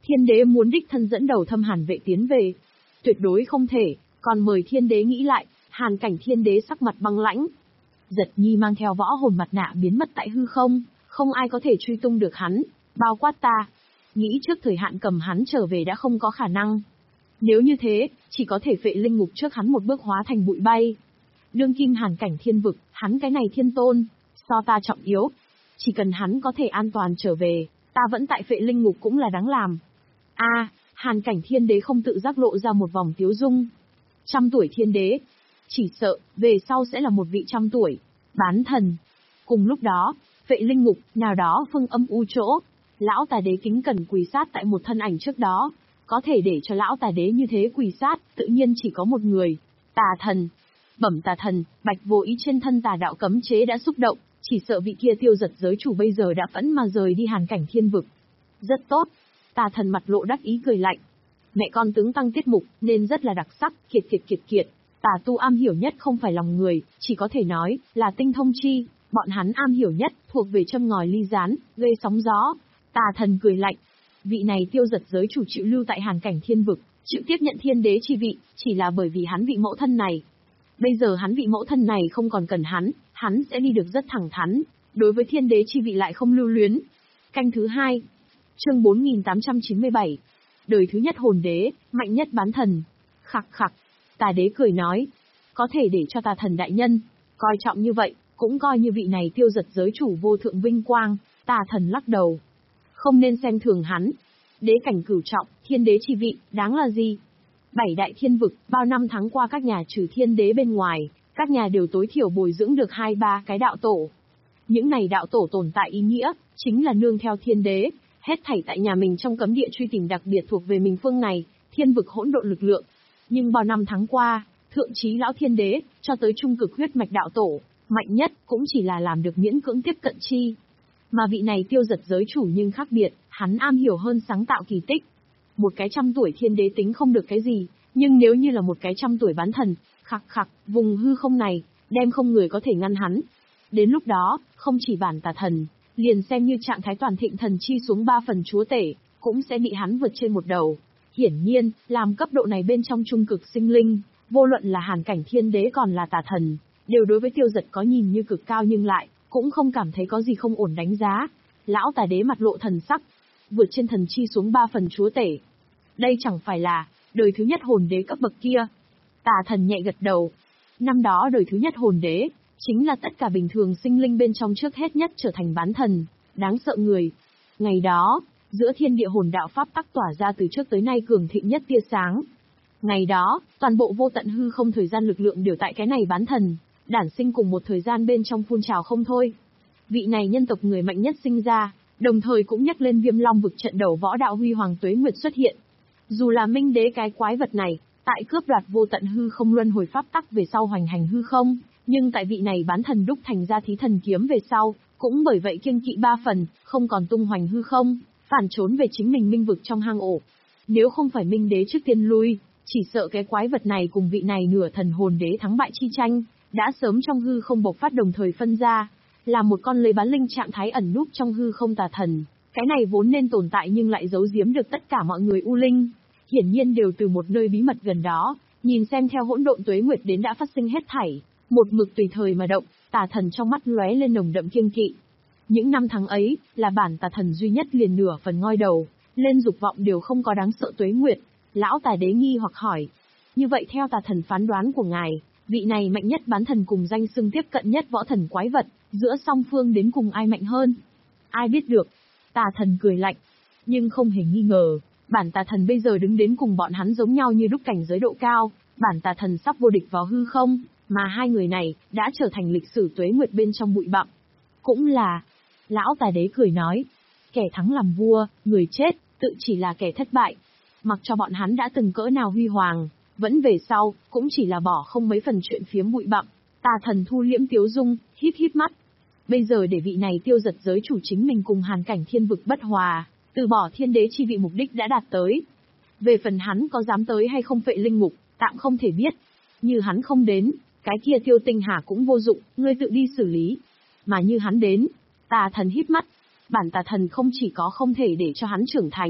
Speaker 1: Thiên đế muốn đích thân dẫn đầu Thâm Hàn vệ tiến về. Tuyệt đối không thể, còn mời thiên đế nghĩ lại. Hàn Cảnh thiên đế sắc mặt băng lãnh. Giật Nhi mang theo võ hồn mặt nạ biến mất tại hư không, không ai có thể truy tung được hắn, bao quát ta. Nghĩ trước thời hạn cầm hắn trở về đã không có khả năng. Nếu như thế, chỉ có thể phệ linh ngục trước hắn một bước hóa thành bụi bay. Đương kim Hàn Cảnh thiên vực, hắn cái này thiên tôn, so ta trọng yếu. Chỉ cần hắn có thể an toàn trở về, ta vẫn tại phệ linh ngục cũng là đáng làm. A, à, Hàn Cảnh thiên đế không tự giác lộ ra một vòng tiếu dung. Trăm tuổi thiên đế, chỉ sợ, về sau sẽ là một vị trăm tuổi, bán thần. Cùng lúc đó, phệ linh ngục, nào đó phương âm u chỗ, lão tà đế kính cẩn quỳ sát tại một thân ảnh trước đó. Có thể để cho lão tà đế như thế quỳ sát, tự nhiên chỉ có một người, tà thần. Bẩm tà thần, Bạch vô ý trên thân tà đạo cấm chế đã xúc động, chỉ sợ vị kia tiêu giật giới chủ bây giờ đã phẫn mà rời đi Hàn Cảnh thiên vực. Rất tốt. Tà thần mặt lộ đắc ý cười lạnh. Mẹ con tướng tăng tiết mục, nên rất là đặc sắc, kiệt kiệt kiệt kiệt. Tà tu am hiểu nhất không phải lòng người, chỉ có thể nói, là tinh thông chi, bọn hắn am hiểu nhất, thuộc về châm ngòi ly gián, gây sóng gió. Tà thần cười lạnh. Vị này tiêu giật giới chủ chịu lưu tại Hàn Cảnh thiên vực, chịu tiếp nhận thiên đế chi vị, chỉ là bởi vì hắn vị mẫu thân này. Bây giờ hắn vị mẫu thân này không còn cần hắn, hắn sẽ đi được rất thẳng thắn, đối với thiên đế chi vị lại không lưu luyến. Canh thứ hai, chương bốn nghìn tám trăm chín mươi bảy, đời thứ nhất hồn đế, mạnh nhất bán thần. Khặc khặc, tà đế cười nói, có thể để cho tà thần đại nhân coi trọng như vậy, cũng coi như vị này tiêu giật giới chủ vô thượng vinh quang. Tà thần lắc đầu, không nên xem thường hắn. Đế cảnh cửu trọng, thiên đế chi vị, đáng là gì? Bảy đại thiên vực, bao năm tháng qua các nhà trừ thiên đế bên ngoài, các nhà đều tối thiểu bồi dưỡng được hai ba cái đạo tổ. Những này đạo tổ tồn tại ý nghĩa, chính là nương theo thiên đế, hết thảy tại nhà mình trong cấm địa truy tìm đặc biệt thuộc về mình phương này, thiên vực hỗn độn lực lượng. Nhưng bao năm tháng qua, thượng chí lão thiên đế, cho tới trung cực huyết mạch đạo tổ, mạnh nhất cũng chỉ là làm được miễn cưỡng tiếp cận chi. Mà vị này tiêu giật giới chủ nhưng khác biệt, hắn am hiểu hơn sáng tạo kỳ tích. Một cái trăm tuổi thiên đế tính không được cái gì, nhưng nếu như là một cái trăm tuổi bán thần, khặc khặc, vùng hư không này, đem không người có thể ngăn hắn. Đến lúc đó, không chỉ bản tà thần, liền xem như trạng thái toàn thịnh thần chi xuống ba phần chúa tể, cũng sẽ bị hắn vượt trên một đầu. Hiển nhiên, làm cấp độ này bên trong trung cực sinh linh, vô luận là Hàn Cảnh thiên đế còn là tà thần, đều đối với tiêu giật có nhìn như cực cao nhưng lại, cũng không cảm thấy có gì không ổn đánh giá. Lão tà đế mặt lộ thần sắc, vượt trên thần chi xuống ba phần chúa tể. Đây chẳng phải là đời thứ nhất hồn đế cấp bậc kia. Tà thần nhẹ gật đầu. Năm đó đời thứ nhất hồn đế, chính là tất cả bình thường sinh linh bên trong trước hết nhất trở thành bán thần, đáng sợ người. Ngày đó, giữa thiên địa hồn đạo pháp tắc tỏa ra từ trước tới nay cường thịnh nhất tia sáng. Ngày đó, toàn bộ vô tận hư không thời gian lực lượng đều tại cái này bán thần, đản sinh cùng một thời gian bên trong phun trào không thôi. Vị này nhân tộc người mạnh nhất sinh ra, đồng thời cũng nhắc lên Viêm Long vực trận đầu võ đạo huy hoàng tuế nguyệt xuất hiện. Dù là minh đế cái quái vật này, tại cướp đoạt vô tận hư không luân hồi pháp tắc về sau hoành hành hư không, nhưng tại vị này bán thần đúc thành ra thí thần kiếm về sau, cũng bởi vậy kiêng kỵ ba phần, không còn tung hoành hư không, phản trốn về chính mình minh vực trong hang ổ. Nếu không phải minh đế trước tiên lui, chỉ sợ cái quái vật này cùng vị này nửa thần hồn đế thắng bại chi tranh, đã sớm trong hư không bộc phát đồng thời phân ra, là một con lưới bán linh trạng thái ẩn núp trong hư không tà thần. Cái này vốn nên tồn tại nhưng lại giấu giếm được tất cả mọi người u linh, hiển nhiên đều từ một nơi bí mật gần đó, nhìn xem theo hỗn độn tuế nguyệt đến đã phát sinh hết thảy, một mực tùy thời mà động. Tà thần trong mắt lóe lên nồng đậm kiêng kỵ. Những năm tháng ấy, là bản tà thần duy nhất liền nửa phần ngoi đầu, lên dục vọng đều không có đáng sợ tuế nguyệt. Lão tà đế nghi hoặc hỏi, như vậy theo tà thần phán đoán của ngài, vị này mạnh nhất bán thần cùng danh xưng tiếp cận nhất võ thần quái vật, giữa song phương đến cùng ai mạnh hơn? Ai biết được? Tà thần cười lạnh, nhưng không hề nghi ngờ, bản tà thần bây giờ đứng đến cùng bọn hắn giống nhau như đúc cảnh giới độ cao, bản tà thần sắp vô địch vào hư không, mà hai người này đã trở thành lịch sử tuế nguyệt bên trong bụi bặm. Cũng là, lão tà đế cười nói, kẻ thắng làm vua, người chết, tự chỉ là kẻ thất bại. Mặc cho bọn hắn đã từng cỡ nào huy hoàng, vẫn về sau, cũng chỉ là bỏ không mấy phần chuyện phiếm bụi bặm. Tà thần thu liễm tiếu dung, híp híp mắt. Bây giờ để vị này tiêu giật giới chủ chính mình cùng Hàn Cảnh thiên vực bất hòa, từ bỏ thiên đế chi vị mục đích đã đạt tới. Về phần hắn có dám tới hay không phệ linh ngục, tạm không thể biết. Như hắn không đến, cái kia tiêu tinh hà cũng vô dụng, ngươi tự đi xử lý. Mà như hắn đến, tà thần híp mắt. Bản tà thần không chỉ có không thể để cho hắn trưởng thành,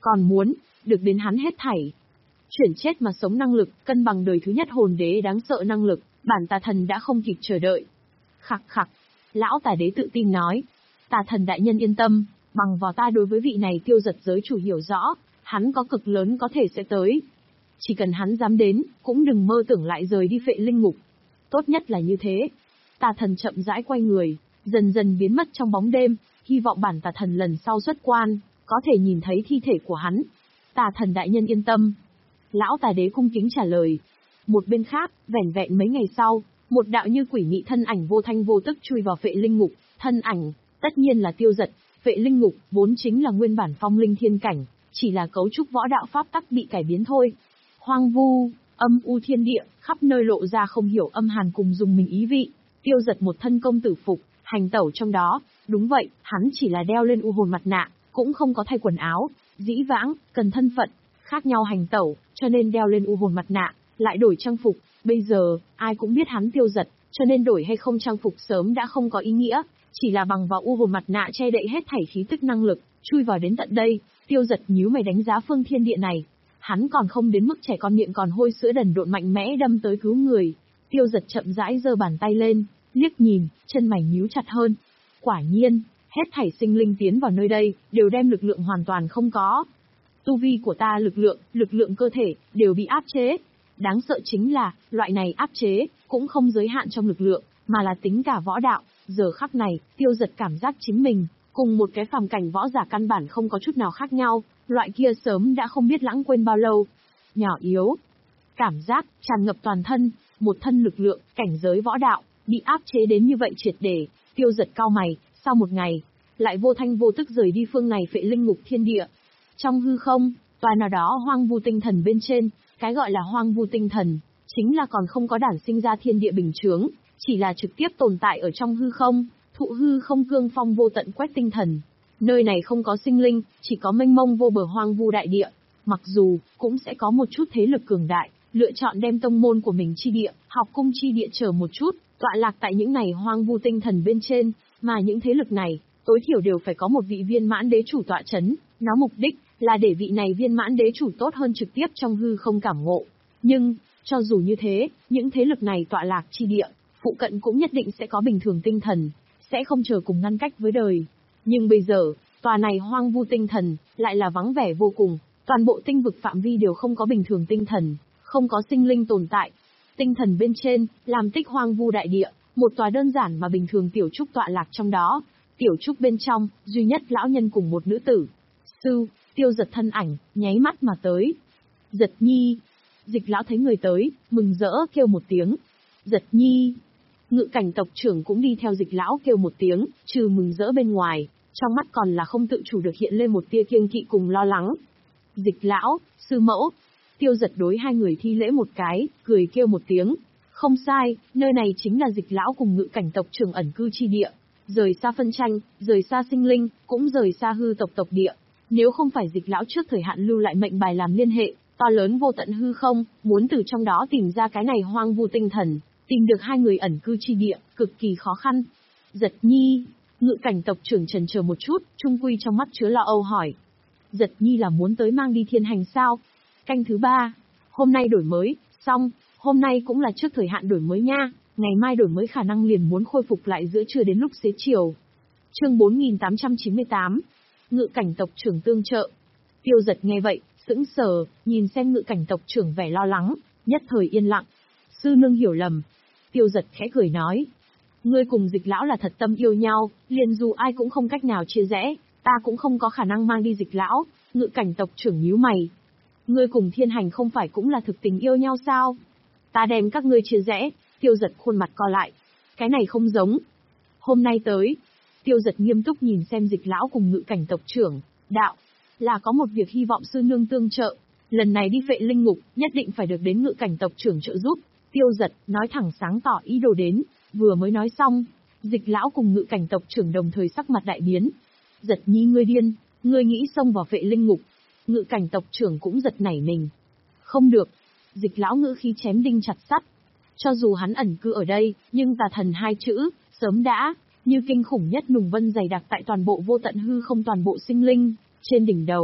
Speaker 1: còn muốn được đến hắn hết thảy. Chuyển chết mà sống năng lực, cân bằng đời thứ nhất hồn đế đáng sợ năng lực, bản tà thần đã không kịp chờ đợi. Khặc khặc, lão tà đế tự tin nói. Tà thần đại nhân yên tâm, bằng vào ta đối với vị này tiêu giật giới chủ hiểu rõ, hắn có cực lớn có thể sẽ tới. Chỉ cần hắn dám đến, cũng đừng mơ tưởng lại rời đi Phệ Linh Ngục. Tốt nhất là như thế. Tà thần chậm rãi quay người, dần dần biến mất trong bóng đêm, hy vọng bản tà thần lần sau xuất quan, có thể nhìn thấy thi thể của hắn. Tà thần đại nhân yên tâm. Lão tà đế cung kính trả lời. Một bên khác, vẻn vẹn mấy ngày sau, một đạo như quỷ mị thân ảnh vô thanh vô tức chui vào Phệ Linh Ngục, thân ảnh, tất nhiên là tiêu giật. Phệ Linh Ngục vốn chính là nguyên bản phong linh thiên cảnh, chỉ là cấu trúc võ đạo pháp tắc bị cải biến thôi. Hoang vu, âm u thiên địa, khắp nơi lộ ra không hiểu âm hàn cùng dùng mình ý vị. Tiêu giật một thân công tử phục, hành tẩu trong đó, đúng vậy, hắn chỉ là đeo lên u hồn mặt nạ, cũng không có thay quần áo, dĩ vãng, cần thân phận, khác nhau hành tẩu, cho nên đeo lên u hồn mặt nạ, lại đổi trang phục, bây giờ, ai cũng biết hắn tiêu giật, cho nên đổi hay không trang phục sớm đã không có ý nghĩa, chỉ là bằng vào u hồn mặt nạ che đậy hết thảy khí tức năng lực, chui vào đến tận đây, tiêu giật nhíu mày đánh giá phương thiên địa này. Hắn còn không đến mức trẻ con miệng còn hôi sữa đần độn mạnh mẽ đâm tới cứu người. Tiêu giật chậm rãi giơ bàn tay lên, liếc nhìn, chân mày nhíu chặt hơn. Quả nhiên, hết thảy sinh linh tiến vào nơi đây, đều đem lực lượng hoàn toàn không có. Tu vi của ta lực lượng, lực lượng cơ thể, đều bị áp chế. Đáng sợ chính là, loại này áp chế, cũng không giới hạn trong lực lượng, mà là tính cả võ đạo. Giờ khắc này, tiêu giật cảm giác chính mình, cùng một cái phàm cảnh võ giả căn bản không có chút nào khác nhau, loại kia sớm đã không biết lãng quên bao lâu. Nhỏ yếu, cảm giác, tràn ngập toàn thân, một thân lực lượng, cảnh giới võ đạo, bị áp chế đến như vậy triệt để, tiêu giật cau mày, sau một ngày, lại vô thanh vô tức rời đi phương này Phệ Linh Ngục thiên địa. Trong hư không, tòa nào đó hoang vu tinh thần bên trên, cái gọi là hoang vu tinh thần, chính là còn không có đản sinh ra thiên địa bình chướng, chỉ là trực tiếp tồn tại ở trong hư không, thụ hư không cương phong vô tận quét tinh thần. Nơi này không có sinh linh, chỉ có mênh mông vô bờ hoang vu đại địa, mặc dù, cũng sẽ có một chút thế lực cường đại, lựa chọn đem tông môn của mình chi địa, học cung chi địa chờ một chút, tọa lạc tại những này hoang vu tinh thần bên trên, mà những thế lực này, tối thiểu đều phải có một vị viên mãn đế chủ tọa chấn, nó mục đích là để vị này viên mãn đế chủ tốt hơn trực tiếp trong hư không cảm ngộ. Nhưng, cho dù như thế, những thế lực này tọa lạc chi địa, phụ cận cũng nhất định sẽ có bình thường tinh thần, sẽ không chờ cùng ngăn cách với đời. Nhưng bây giờ, tòa này hoang vu tinh thần, lại là vắng vẻ vô cùng, toàn bộ tinh vực phạm vi đều không có bình thường tinh thần, không có sinh linh tồn tại. Tinh thần bên trên, làm tích hoang vu đại địa, một tòa đơn giản mà bình thường tiểu trúc tọa lạc trong đó. Tiểu trúc bên trong, duy nhất lão nhân cùng một nữ tử. Sư, tiêu giật thân ảnh, nháy mắt mà tới. Giật nhi. Dịch lão thấy người tới, mừng rỡ kêu một tiếng. Giật nhi. Ngự cảnh tộc trưởng cũng đi theo dịch lão kêu một tiếng, trừ mừng rỡ bên ngoài, trong mắt còn là không tự chủ được hiện lên một tia kiêng kỵ cùng lo lắng. Dịch lão, sư mẫu. Tiêu giật đối hai người thi lễ một cái, cười kêu một tiếng. Không sai, nơi này chính là dịch lão cùng ngự cảnh tộc trưởng ẩn cư chi địa. Rời xa phân tranh, rời xa sinh linh, cũng rời xa hư tộc tộc địa. Nếu không phải dịch lão trước thời hạn lưu lại mệnh bài làm liên hệ, to lớn vô tận hư không, muốn từ trong đó tìm ra cái này hoang vu tinh thần, tìm được hai người ẩn cư chi địa, cực kỳ khó khăn. Giật nhi, ngự cảnh tộc trưởng chần chờ một chút, trung quy trong mắt chứa lo âu hỏi. Giật nhi là muốn tới mang đi thiên hành sao? Canh thứ ba, hôm nay đổi mới, xong, hôm nay cũng là trước thời hạn đổi mới nha, ngày mai đổi mới khả năng liền muốn khôi phục lại giữa trưa đến lúc xế chiều. Chương bốn nghìn tám trăm chín mươi tám, ngự cảnh tộc trưởng tương trợ. Tiêu giật nghe vậy, sững sờ, nhìn xem ngự cảnh tộc trưởng vẻ lo lắng, nhất thời yên lặng. Sư nương hiểu lầm. Tiêu giật khẽ cười nói. Ngươi cùng dịch lão là thật tâm yêu nhau, liền dù ai cũng không cách nào chia rẽ, ta cũng không có khả năng mang đi dịch lão. Ngự cảnh tộc trưởng nhíu mày. Ngươi cùng thiên hành không phải cũng là thực tình yêu nhau sao? Ta đem các ngươi chia rẽ. Tiêu giật khuôn mặt co lại. Cái này không giống. Hôm nay tới. Tiêu giật nghiêm túc nhìn xem dịch lão cùng ngự cảnh tộc trưởng. Đạo. Là có một việc hy vọng sư nương tương trợ. Lần này đi Phệ Linh Ngục, nhất định phải được đến ngự cảnh tộc trưởng trợ giúp. Tiêu giật, nói thẳng sáng tỏ ý đồ đến. Vừa mới nói xong, dịch lão cùng ngự cảnh tộc trưởng đồng thời sắc mặt đại biến. Giật nhi ngươi điên, ngươi nghĩ xông vào Phệ Linh Ngục. Ngự cảnh tộc trưởng cũng giật nảy mình. Không được. Dịch lão ngữ khí chém đinh chặt sắt. Cho dù hắn ẩn cư ở đây, nhưng tà thần hai chữ, sớm đã, như kinh khủng nhất nùng vân dày đặc tại toàn bộ vô tận hư không toàn bộ sinh linh, trên đỉnh đầu.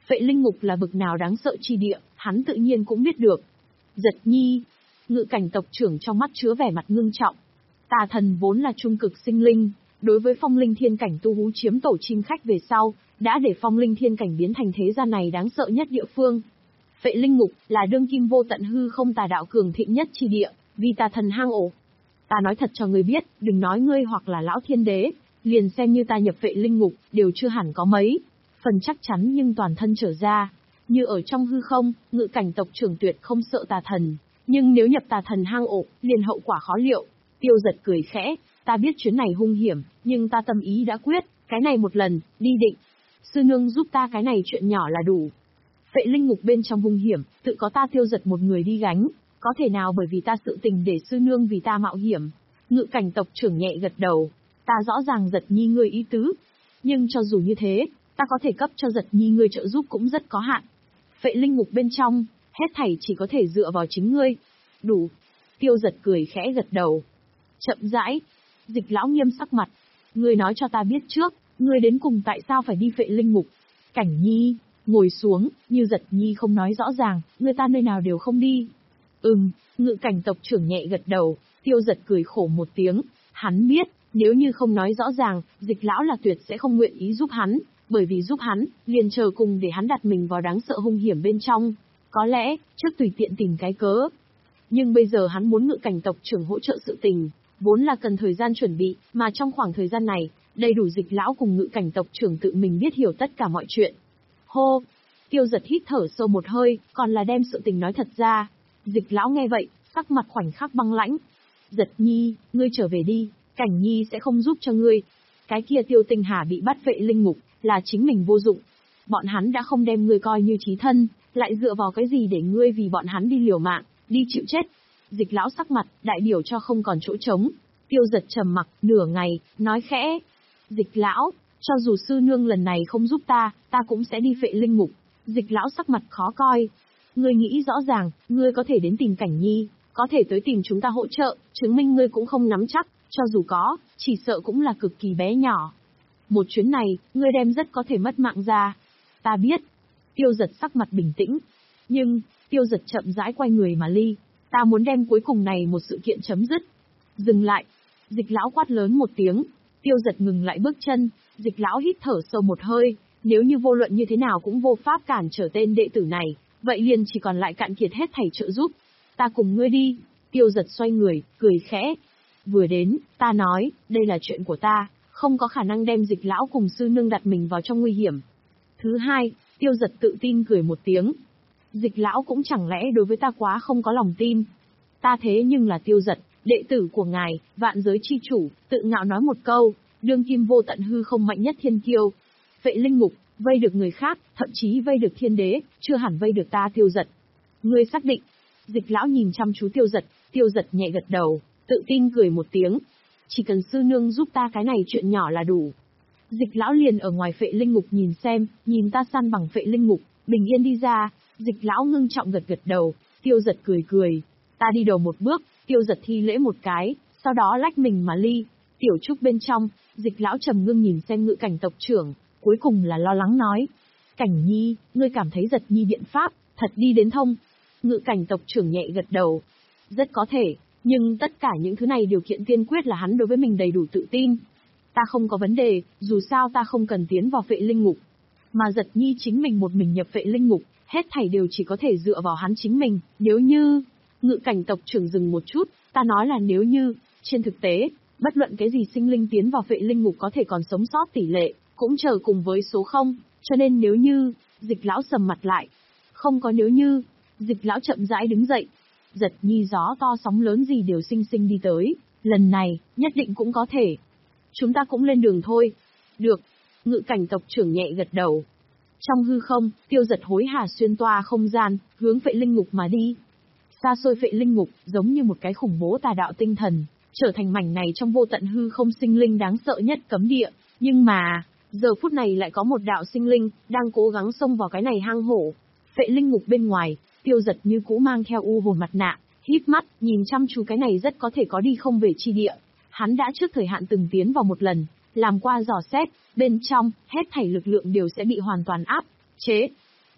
Speaker 1: Phệ linh ngục là bực nào đáng sợ chi địa, hắn tự nhiên cũng biết được. Giật Nhi, Ngự Cảnh tộc trưởng trong mắt chứa vẻ mặt ngưng trọng. Tà thần vốn là trung cực sinh linh, đối với phong linh thiên cảnh tu hú chiếm tổ chim khách về sau, đã để phong linh thiên cảnh biến thành thế gian này đáng sợ nhất địa phương. Phệ linh ngục là đương kim vô tận hư không tà đạo cường thịnh nhất chi địa, vì tà thần hang ổ. Ta nói thật cho ngươi biết, đừng nói ngươi hoặc là lão thiên đế, liền xem như ta nhập phệ linh ngục, đều chưa hẳn có mấy phần chắc chắn nhưng toàn thân trở ra. Như ở trong hư không, Ngự Cảnh tộc trưởng tuyệt không sợ tà thần, nhưng nếu nhập tà thần hang ổ, liền hậu quả khó liệu. Tiêu Giật cười khẽ, ta biết chuyến này hung hiểm, nhưng ta tâm ý đã quyết, cái này một lần, đi định. Sư nương giúp ta cái này chuyện nhỏ là đủ. Phệ linh ngục bên trong hung hiểm, tự có ta Tiêu Giật một người đi gánh, có thể nào bởi vì ta sự tình để sư nương vì ta mạo hiểm. Ngự Cảnh tộc trưởng nhẹ gật đầu, ta rõ ràng Giật Nhi ngươi ý tứ, nhưng cho dù như thế, ta có thể cấp cho Giật Nhi ngươi trợ giúp cũng rất có hạn. Phệ linh ngục bên trong, hết thảy chỉ có thể dựa vào chính ngươi. Đủ. Tiêu Giật cười khẽ gật đầu. Chậm rãi. Dịch lão nghiêm sắc mặt. Ngươi nói cho ta biết trước, ngươi đến cùng tại sao phải đi phệ linh ngục. Cảnh Nhi, ngồi xuống, như Giật Nhi không nói rõ ràng, người ta nơi nào đều không đi. Ừm, Ngự Cảnh tộc trưởng nhẹ gật đầu, Tiêu Giật cười khổ một tiếng. Hắn biết, nếu như không nói rõ ràng, dịch lão là tuyệt sẽ không nguyện ý giúp hắn, bởi vì giúp hắn, liền chờ cùng để hắn đặt mình vào đáng sợ hung hiểm bên trong. Có lẽ, trước tùy tiện tìm cái cớ. Nhưng bây giờ hắn muốn Ngự Cảnh tộc trưởng hỗ trợ sự tình, vốn là cần thời gian chuẩn bị, mà trong khoảng thời gian này, đầy đủ dịch lão cùng Ngự Cảnh tộc trưởng tự mình biết hiểu tất cả mọi chuyện. Hô! Tiêu Giật hít thở sâu một hơi, còn là đem sự tình nói thật ra. Dịch lão nghe vậy, sắc mặt khoảnh khắc băng lãnh. Giật Nhi, ngươi trở về đi, Cảnh Nhi sẽ không giúp cho ngươi. Cái kia Tiêu Tinh Hà bị bắt phệ linh ngục, là chính mình vô dụng. Bọn hắn đã không đem ngươi coi như chí thân, lại dựa vào cái gì để ngươi vì bọn hắn đi liều mạng, đi chịu chết. Dịch lão sắc mặt, đại biểu cho không còn chỗ trống. Tiêu Giật trầm mặc, nửa ngày, nói khẽ. Dịch lão, cho dù sư nương lần này không giúp ta, ta cũng sẽ đi phệ linh ngục. Dịch lão sắc mặt khó coi. Ngươi nghĩ rõ ràng, ngươi có thể đến tìm Cảnh Nhi, có thể tới tìm chúng ta hỗ trợ, chứng minh ngươi cũng không nắm chắc, cho dù có, chỉ sợ cũng là cực kỳ bé nhỏ. Một chuyến này, ngươi đem rất có thể mất mạng ra. Ta biết. Tiêu Giật sắc mặt bình tĩnh. Nhưng, Tiêu Giật chậm rãi quay người mà ly. Ta muốn đem cuối cùng này một sự kiện chấm dứt. Dừng lại. Dịch lão quát lớn một tiếng. Tiêu Giật ngừng lại bước chân. Dịch lão hít thở sâu một hơi. Nếu như vô luận như thế nào cũng vô pháp cản trở tên đệ tử này, vậy liền chỉ còn lại cạn kiệt hết thảy trợ giúp. Ta cùng ngươi đi. Tiêu Giật xoay người, cười khẽ. Vừa đến, ta nói, đây là chuyện của ta, không có khả năng đem dịch lão cùng sư nương đặt mình vào trong nguy hiểm. Thứ hai, Tiêu Giật tự tin cười một tiếng. Dịch lão cũng chẳng lẽ đối với ta quá không có lòng tin. Ta thế nhưng là Tiêu Giật, đệ tử của ngài, vạn giới chi chủ, tự ngạo nói một câu, đương kim vô tận hư không mạnh nhất thiên kiêu. Phệ linh ngục, vây được người khác, thậm chí vây được thiên đế, chưa hẳn vây được ta Tiêu Giật. Ngươi xác định. Dịch lão nhìn chăm chú Tiêu Giật, Tiêu Giật nhẹ gật đầu, tự tin cười một tiếng. Chỉ cần sư nương giúp ta cái này chuyện nhỏ là đủ. Dịch lão liền ở ngoài phệ linh ngục nhìn xem, nhìn ta săn bằng phệ linh ngục, bình yên đi ra. Dịch lão ngưng trọng gật gật đầu, Tiêu Giật cười cười. Ta đi đầu một bước, Tiêu Giật thi lễ một cái, sau đó lách mình mà ly. Tiểu trúc bên trong, dịch lão trầm ngưng nhìn xem Ngự Cảnh tộc trưởng, cuối cùng là lo lắng nói. Cảnh Nhi, ngươi cảm thấy Giật Nhi biện pháp, thật đi đến thông. Ngự Cảnh tộc trưởng nhẹ gật đầu. Rất có thể, nhưng tất cả những thứ này điều kiện tiên quyết là hắn đối với mình đầy đủ tự tin. Ta không có vấn đề, dù sao ta không cần tiến vào phệ linh ngục. Mà Giật Nhi chính mình một mình nhập phệ linh ngục, hết thảy đều chỉ có thể dựa vào hắn chính mình. Nếu như... Ngự Cảnh tộc trưởng dừng một chút, ta nói là nếu như, trên thực tế, bất luận cái gì sinh linh tiến vào phệ linh ngục có thể còn sống sót tỷ lệ, cũng chờ cùng với số không, cho nên nếu như, dịch lão sầm mặt lại. Không có nếu như, dịch lão chậm rãi đứng dậy. Giật Nhi gió to sóng lớn gì đều sinh sinh đi tới, lần này, nhất định cũng có thể. Chúng ta cũng lên đường thôi. Được. Ngự Cảnh tộc trưởng nhẹ gật đầu. Trong hư không, Tiêu Giật hối hả xuyên toa không gian, hướng phệ linh ngục mà đi. Xa xôi phệ linh ngục, giống như một cái khủng bố tà đạo tinh thần, trở thành mảnh này trong vô tận hư không sinh linh đáng sợ nhất cấm địa. Nhưng mà, giờ phút này lại có một đạo sinh linh, đang cố gắng xông vào cái này hang hổ. Phệ linh ngục bên ngoài, Tiêu Giật như cũ mang theo u hồn mặt nạ, híp mắt, nhìn chăm chú cái này rất có thể có đi không về chi địa. Hắn đã trước thời hạn từng tiến vào một lần, làm qua dò xét, bên trong, hết thảy lực lượng đều sẽ bị hoàn toàn áp chế.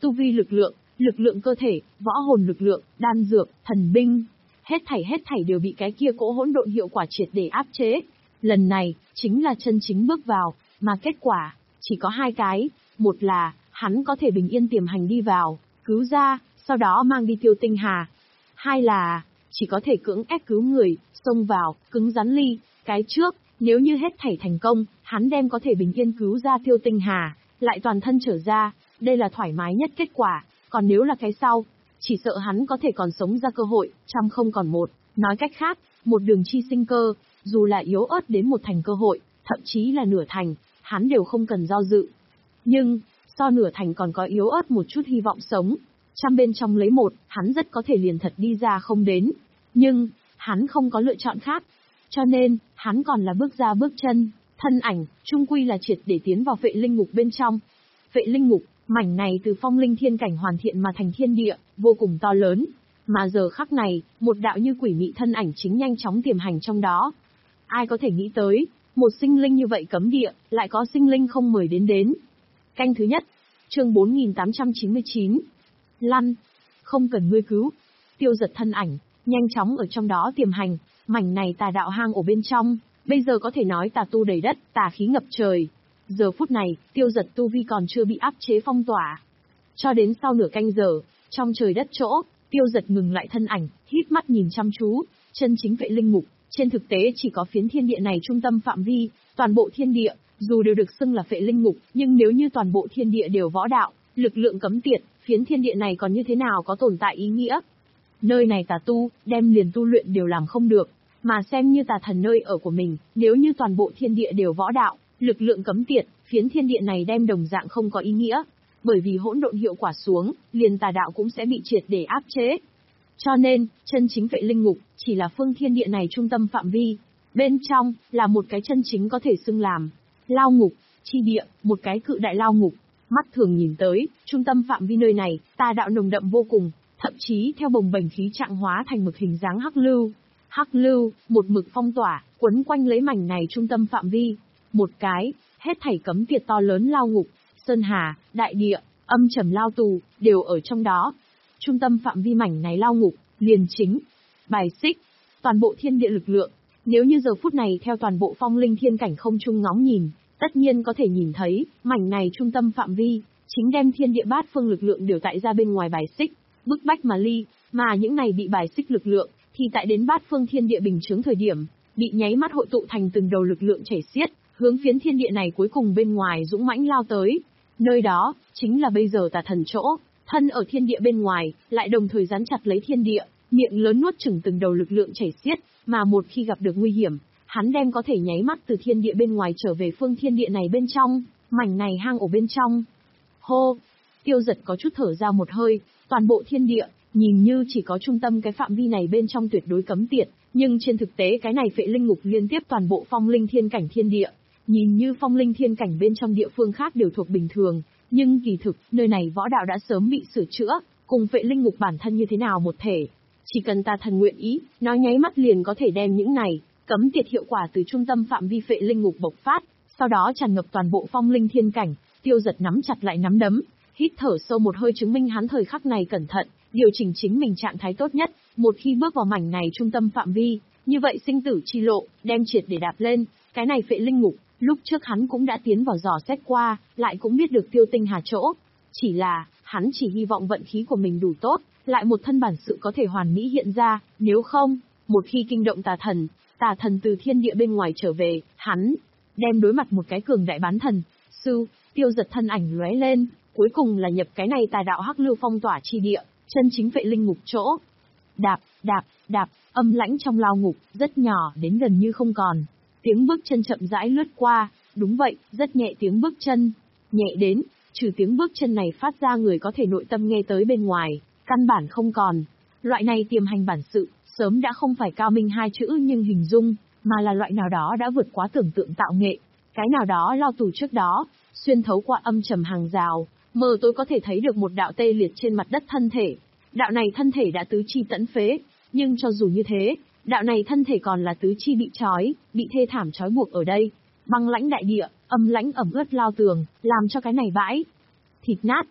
Speaker 1: tu vi lực lượng, lực lượng cơ thể, võ hồn lực lượng, đan dược, thần binh. Hết thảy hết thảy đều bị cái kia cỗ hỗn độn hiệu quả triệt để áp chế. Lần này, chính là chân chính bước vào, mà kết quả, chỉ có hai cái. Một là, hắn có thể bình yên tiềm hành đi vào, cứu ra, sau đó mang đi Tiêu Tinh Hà. Hai là, chỉ có thể cưỡng ép cứu người, xông vào, cứng rắn ly. Cái trước, nếu như hết thảy thành công, hắn đem có thể bình yên cứu ra Tiêu Tinh Hà, lại toàn thân trở ra, đây là thoải mái nhất kết quả. Còn nếu là cái sau, chỉ sợ hắn có thể còn sống ra cơ hội, trăm không còn một. Nói cách khác, một đường chi sinh cơ, dù là yếu ớt đến một thành cơ hội, thậm chí là nửa thành, hắn đều không cần do dự. Nhưng, so nửa thành còn có yếu ớt một chút hy vọng sống. Trăm bên trong lấy một, hắn rất có thể liền thật đi ra không đến. Nhưng, hắn không có lựa chọn khác. Cho nên, hắn còn là bước ra bước chân, thân ảnh, chung quy là triệt để tiến vào Vệ Linh Ngục bên trong. Vệ Linh Ngục, mảnh này từ phong linh thiên cảnh hoàn thiện mà thành thiên địa, vô cùng to lớn. Mà giờ khắc này, một đạo như quỷ mị thân ảnh chính nhanh chóng tiềm hành trong đó. Ai có thể nghĩ tới, một sinh linh như vậy cấm địa, lại có sinh linh không mời đến đến. Canh thứ nhất, chương bốn nghìn tám trăm chín mươi chín. Lăn, không cần ngươi cứu. Tiêu Giật thân ảnh, nhanh chóng ở trong đó tiềm hành, mảnh này tà đạo hang ổ bên trong, bây giờ có thể nói tà tu đầy đất, tà khí ngập trời. Giờ phút này, Tiêu Giật tu vi còn chưa bị áp chế phong tỏa. Cho đến sau nửa canh giờ, trong trời đất chỗ, Tiêu Giật ngừng lại thân ảnh, híp mắt nhìn chăm chú, chân chính Vệ Linh Ngục, trên thực tế chỉ có phiến thiên địa này trung tâm phạm vi, toàn bộ thiên địa, dù đều được xưng là Vệ Linh Ngục, nhưng nếu như toàn bộ thiên địa đều võ đạo, lực lượng cấm tiệt, phiến thiên địa này còn như thế nào có tồn tại ý nghĩa? Nơi này tà tu, đem liền tu luyện đều làm không được, mà xem như tà thần nơi ở của mình, nếu như toàn bộ thiên địa đều võ đạo, lực lượng cấm tiệt, phiến thiên địa này đem đồng dạng không có ý nghĩa, bởi vì hỗn độn hiệu quả xuống, liền tà đạo cũng sẽ bị triệt để áp chế. Cho nên, chân chính Vệ Linh Ngục chỉ là phương thiên địa này trung tâm phạm vi, bên trong là một cái chân chính có thể xưng làm lao ngục chi địa, một cái cự đại lao ngục. Mắt thường nhìn tới, trung tâm phạm vi nơi này, tà đạo nồng đậm vô cùng, thậm chí theo bồng bềnh khí trạng hóa thành mực hình dáng hắc lưu. Hắc lưu, một mực phong tỏa, quấn quanh lấy mảnh này trung tâm phạm vi. Một cái, hết thảy cấm tiệt to lớn lao ngục, sơn hà, đại địa, âm trầm lao tù, đều ở trong đó. Trung tâm phạm vi mảnh này lao ngục, liền chính, bài xích, toàn bộ thiên địa lực lượng. Nếu như giờ phút này theo toàn bộ phong linh thiên cảnh không trung ngóng nhìn, tất nhiên có thể nhìn thấy, mảnh này trung tâm phạm vi, chính đem thiên địa bát phương lực lượng đều tại ra bên ngoài bài xích, bức bách mà ly, mà những này bị bài xích lực lượng, thì tại đến bát phương thiên địa bình chứng thời điểm, bị nháy mắt hội tụ thành từng đầu lực lượng chảy xiết, hướng phiến thiên địa này cuối cùng bên ngoài dũng mãnh lao tới. Nơi đó, chính là bây giờ tà thần chỗ, thân ở thiên địa bên ngoài, lại đồng thời dán chặt lấy thiên địa, miệng lớn nuốt chửng từng đầu lực lượng chảy xiết, mà một khi gặp được nguy hiểm, hắn đem có thể nháy mắt từ thiên địa bên ngoài trở về phương thiên địa này bên trong, mảnh này hang ổ bên trong. Hô, Tiêu Giật có chút thở ra một hơi, toàn bộ thiên địa, nhìn như chỉ có trung tâm cái phạm vi này bên trong tuyệt đối cấm tiệt, nhưng trên thực tế cái này Vệ Linh Ngục liên tiếp toàn bộ phong linh thiên cảnh thiên địa, nhìn như phong linh thiên cảnh bên trong địa phương khác đều thuộc bình thường, nhưng kỳ thực, nơi này võ đạo đã sớm bị sửa chữa, cùng Vệ Linh Ngục bản thân như thế nào một thể. Chỉ cần tà thần nguyện ý, nói nháy mắt liền có thể đem những này, cấm tiệt hiệu quả từ trung tâm phạm vi Vệ Linh Ngục bộc phát, sau đó tràn ngập toàn bộ phong linh thiên cảnh. Tiêu Giật nắm chặt lại nắm đấm, hít thở sâu một hơi chứng minh hắn thời khắc này cẩn thận, điều chỉnh chính mình trạng thái tốt nhất, một khi bước vào mảnh này trung tâm phạm vi, như vậy sinh tử chi lộ, đem triệt để đạp lên, cái này Vệ Linh Ngục, lúc trước hắn cũng đã tiến vào dò xét qua, lại cũng biết được Tiêu Tinh Hà chỗ, chỉ là, hắn chỉ hy vọng vận khí của mình đủ tốt, lại một thân bản sự có thể hoàn mỹ hiện ra, nếu không, một khi kinh động tà thần, tà thần từ thiên địa bên ngoài trở về, hắn đem đối mặt một cái cường đại bán thần. Sư, Tiêu Giật thân ảnh lóe lên, cuối cùng là nhập cái này tà đạo hắc lưu phong tỏa chi địa, chân chính Vệ Linh Ngục chỗ. Đạp, đạp, đạp, âm lãnh trong lao ngục, rất nhỏ đến gần như không còn. Tiếng bước chân chậm rãi lướt qua, đúng vậy, rất nhẹ tiếng bước chân, nhẹ đến, trừ tiếng bước chân này phát ra người có thể nội tâm nghe tới bên ngoài, căn bản không còn. Loại này tiềm hành bản sự, sớm đã không phải cao minh hai chữ nhưng hình dung, mà là loại nào đó đã vượt quá tưởng tượng tạo nghệ. Cái nào đó lao tù trước đó, xuyên thấu qua âm trầm hàng rào, mờ tối có thể thấy được một đạo tê liệt trên mặt đất thân thể. Đạo này thân thể đã tứ chi tẫn phế, nhưng cho dù như thế, đạo này thân thể còn là tứ chi bị trói, bị thê thảm trói buộc ở đây. Băng lãnh đại địa, âm lãnh ẩm ướt lao tường, làm cho cái này bãi thịt nát.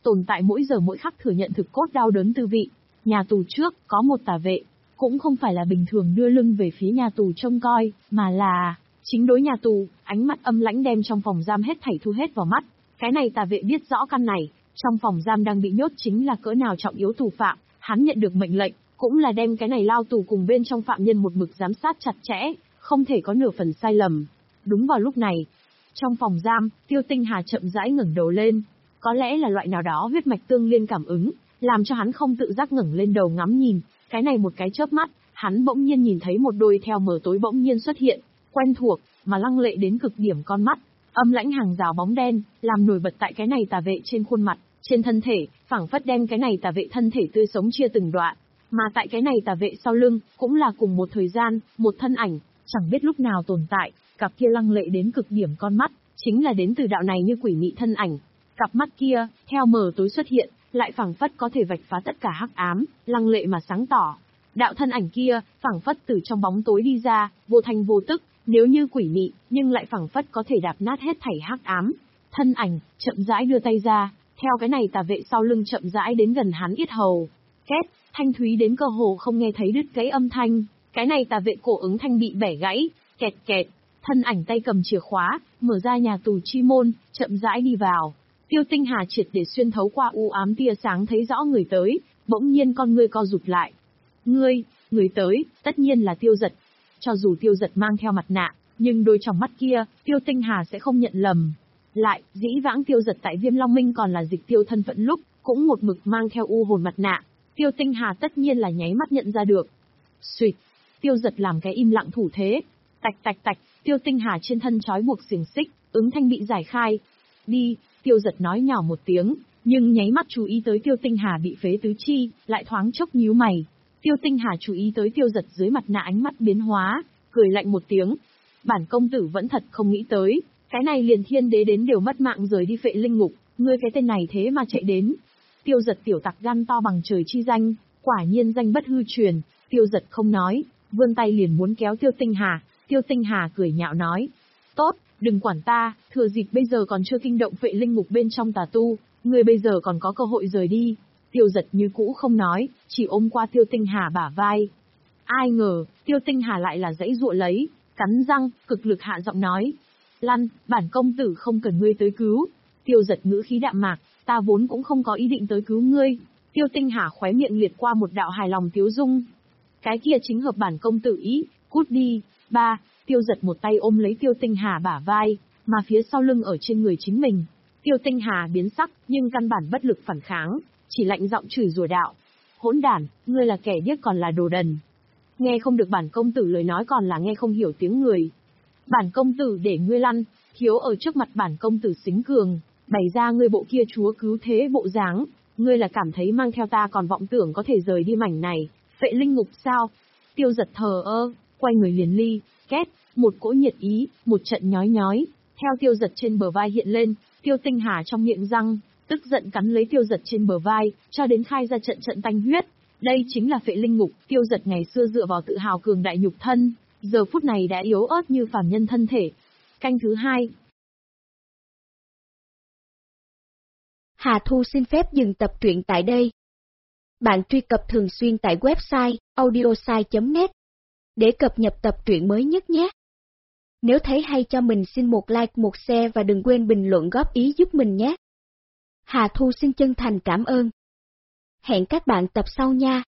Speaker 1: tồn tại mỗi giờ mỗi khắc thừa nhận thực cốt đau đớn tư vị. Nhà tù trước, có một tà vệ, cũng không phải là bình thường đưa lưng về phía nhà tù trông coi, mà là chính đối nhà tù, ánh mắt âm lãnh đem trong phòng giam hết thảy thu hết vào mắt. Cái này tà vệ biết rõ căn này, trong phòng giam đang bị nhốt chính là cỡ nào trọng yếu tù phạm, hắn nhận được mệnh lệnh, cũng là đem cái này lao tù cùng bên trong phạm nhân một mực giám sát chặt chẽ, không thể có nửa phần sai lầm. Đúng vào lúc này, trong phòng giam, Tiêu Tinh Hà chậm rãi ngẩng đầu lên, có lẽ là loại nào đó huyết mạch tương liên cảm ứng, làm cho hắn không tự giác ngẩng lên đầu ngắm nhìn, cái này một cái chớp mắt, hắn bỗng nhiên nhìn thấy một đôi theo mờ tối bỗng nhiên xuất hiện, quen thuộc, mà lăng lệ đến cực điểm con mắt, âm lãnh hàng rào bóng đen, làm nổi bật tại cái này tà vệ trên khuôn mặt, trên thân thể, phảng phất đem cái này tà vệ thân thể tươi sống chia từng đoạn, mà tại cái này tà vệ sau lưng, cũng là cùng một thời gian, một thân ảnh, chẳng biết lúc nào tồn tại, cặp kia lăng lệ đến cực điểm con mắt, chính là đến từ đạo này như quỷ mị thân ảnh. Cặp mắt kia, theo mờ tối xuất hiện, lại phảng phất có thể vạch phá tất cả hắc ám, lăng lệ mà sáng tỏ. Đạo thân ảnh kia, phảng phất từ trong bóng tối đi ra, vô thanh vô tức, nếu như quỷ mị, nhưng lại phảng phất có thể đạp nát hết thảy hắc ám. Thân ảnh, chậm rãi đưa tay ra, theo cái này tà vệ sau lưng chậm rãi đến gần hắn yết hầu. Két, thanh thúy đến cơ hồ không nghe thấy đứt gãy âm thanh, cái này tà vệ cổ ứng thanh bị bẻ gãy, kẹt kẹt, thân ảnh tay cầm chìa khóa, mở ra nhà tù chi môn, chậm rãi đi vào. Tiêu Tinh Hà triệt để xuyên thấu qua u ám tia sáng thấy rõ người tới, bỗng nhiên con ngươi co rụt lại. Ngươi, người tới, tất nhiên là Tiêu Dật. Cho dù Tiêu Dật mang theo mặt nạ, nhưng đôi tròng mắt kia, Tiêu Tinh Hà sẽ không nhận lầm. Lại, dĩ vãng Tiêu Dật tại Viêm Long Minh còn là dịch tiêu thân phận lúc, cũng một mực mang theo u hồn mặt nạ. Tiêu Tinh Hà tất nhiên là nháy mắt nhận ra được. Xuyệt, Tiêu Dật làm cái im lặng thủ thế. Tạch tạch tạch, Tiêu Tinh Hà trên thân trói buộc xiềng xích, ứng thanh bị giải khai. Đi, Tiêu Dật nói nhỏ một tiếng, nhưng nháy mắt chú ý tới Tiêu Tinh Hà bị phế tứ chi, lại thoáng chốc nhíu mày. Tiêu Tinh Hà chú ý tới Tiêu Dật dưới mặt nạ ánh mắt biến hóa, cười lạnh một tiếng. Bản công tử vẫn thật không nghĩ tới, cái này liền thiên đế đến đều mất mạng rời đi Phệ Linh Ngục, ngươi cái tên này thế mà chạy đến. Tiêu Dật tiểu tặc gan to bằng trời chi danh, quả nhiên danh bất hư truyền. Tiêu Dật không nói, vươn tay liền muốn kéo Tiêu Tinh Hà. Tiêu Tinh Hà cười nhạo nói, tốt, đừng quản ta, thừa dịp bây giờ còn chưa kinh động Phệ Linh Ngục bên trong tà tu, ngươi bây giờ còn có cơ hội rời đi. Tiêu Dật như cũ không nói, chỉ ôm qua Tiêu Tinh Hà bả vai. Ai ngờ, Tiêu Tinh Hà lại là dãy dụa lấy, cắn răng, cực lực hạ giọng nói, lăn, bản công tử không cần ngươi tới cứu. Tiêu Dật ngữ khí đạm mạc, ta vốn cũng không có ý định tới cứu ngươi. Tiêu Tinh Hà khóe miệng liệt qua một đạo hài lòng tiếu dung. Cái kia chính hợp bản công tử ý, cút đi. Ba, Tiêu Dật một tay ôm lấy Tiêu Tinh Hà bả vai, mà phía sau lưng ở trên người chính mình. Tiêu Tinh Hà biến sắc, nhưng căn bản bất lực phản kháng, chỉ lạnh giọng chửi rủa đạo. Hỗn đản, ngươi là kẻ điếc còn là đồ đần. Nghe không được bản công tử lời nói còn là nghe không hiểu tiếng người. Bản công tử để ngươi lăn, thiếu ở trước mặt bản công tử xính cường, bày ra ngươi bộ kia chúa cứu thế bộ dáng, ngươi là cảm thấy mang theo ta còn vọng tưởng có thể rời đi mảnh này, Phệ Linh Ngục sao? Tiêu Dật thờ ơ, quay người liền ly, két, một cỗ nhiệt ý, một trận nhói nhói, theo Tiêu Dật trên bờ vai hiện lên, Tiêu Tinh Hà trong miệng răng, tức giận cắn lấy Tiêu Dật trên bờ vai, cho đến khai ra trận trận tanh huyết. Đây chính là Phệ Linh Ngục, Tiêu Dật ngày xưa dựa vào tự hào cường đại nhục thân, giờ phút này đã yếu ớt như phàm nhân thân thể. Canh thứ hai.
Speaker 2: Hà Thu xin phép dừng tập truyện tại đây. Bạn truy cập thường xuyên tại website audiosai chấm net để cập nhật tập truyện mới nhất nhé. Nếu thấy hay cho mình xin một like, một share và đừng quên bình luận góp ý giúp mình nhé. Hà Thu xin chân thành cảm ơn. Hẹn các bạn tập sau nha.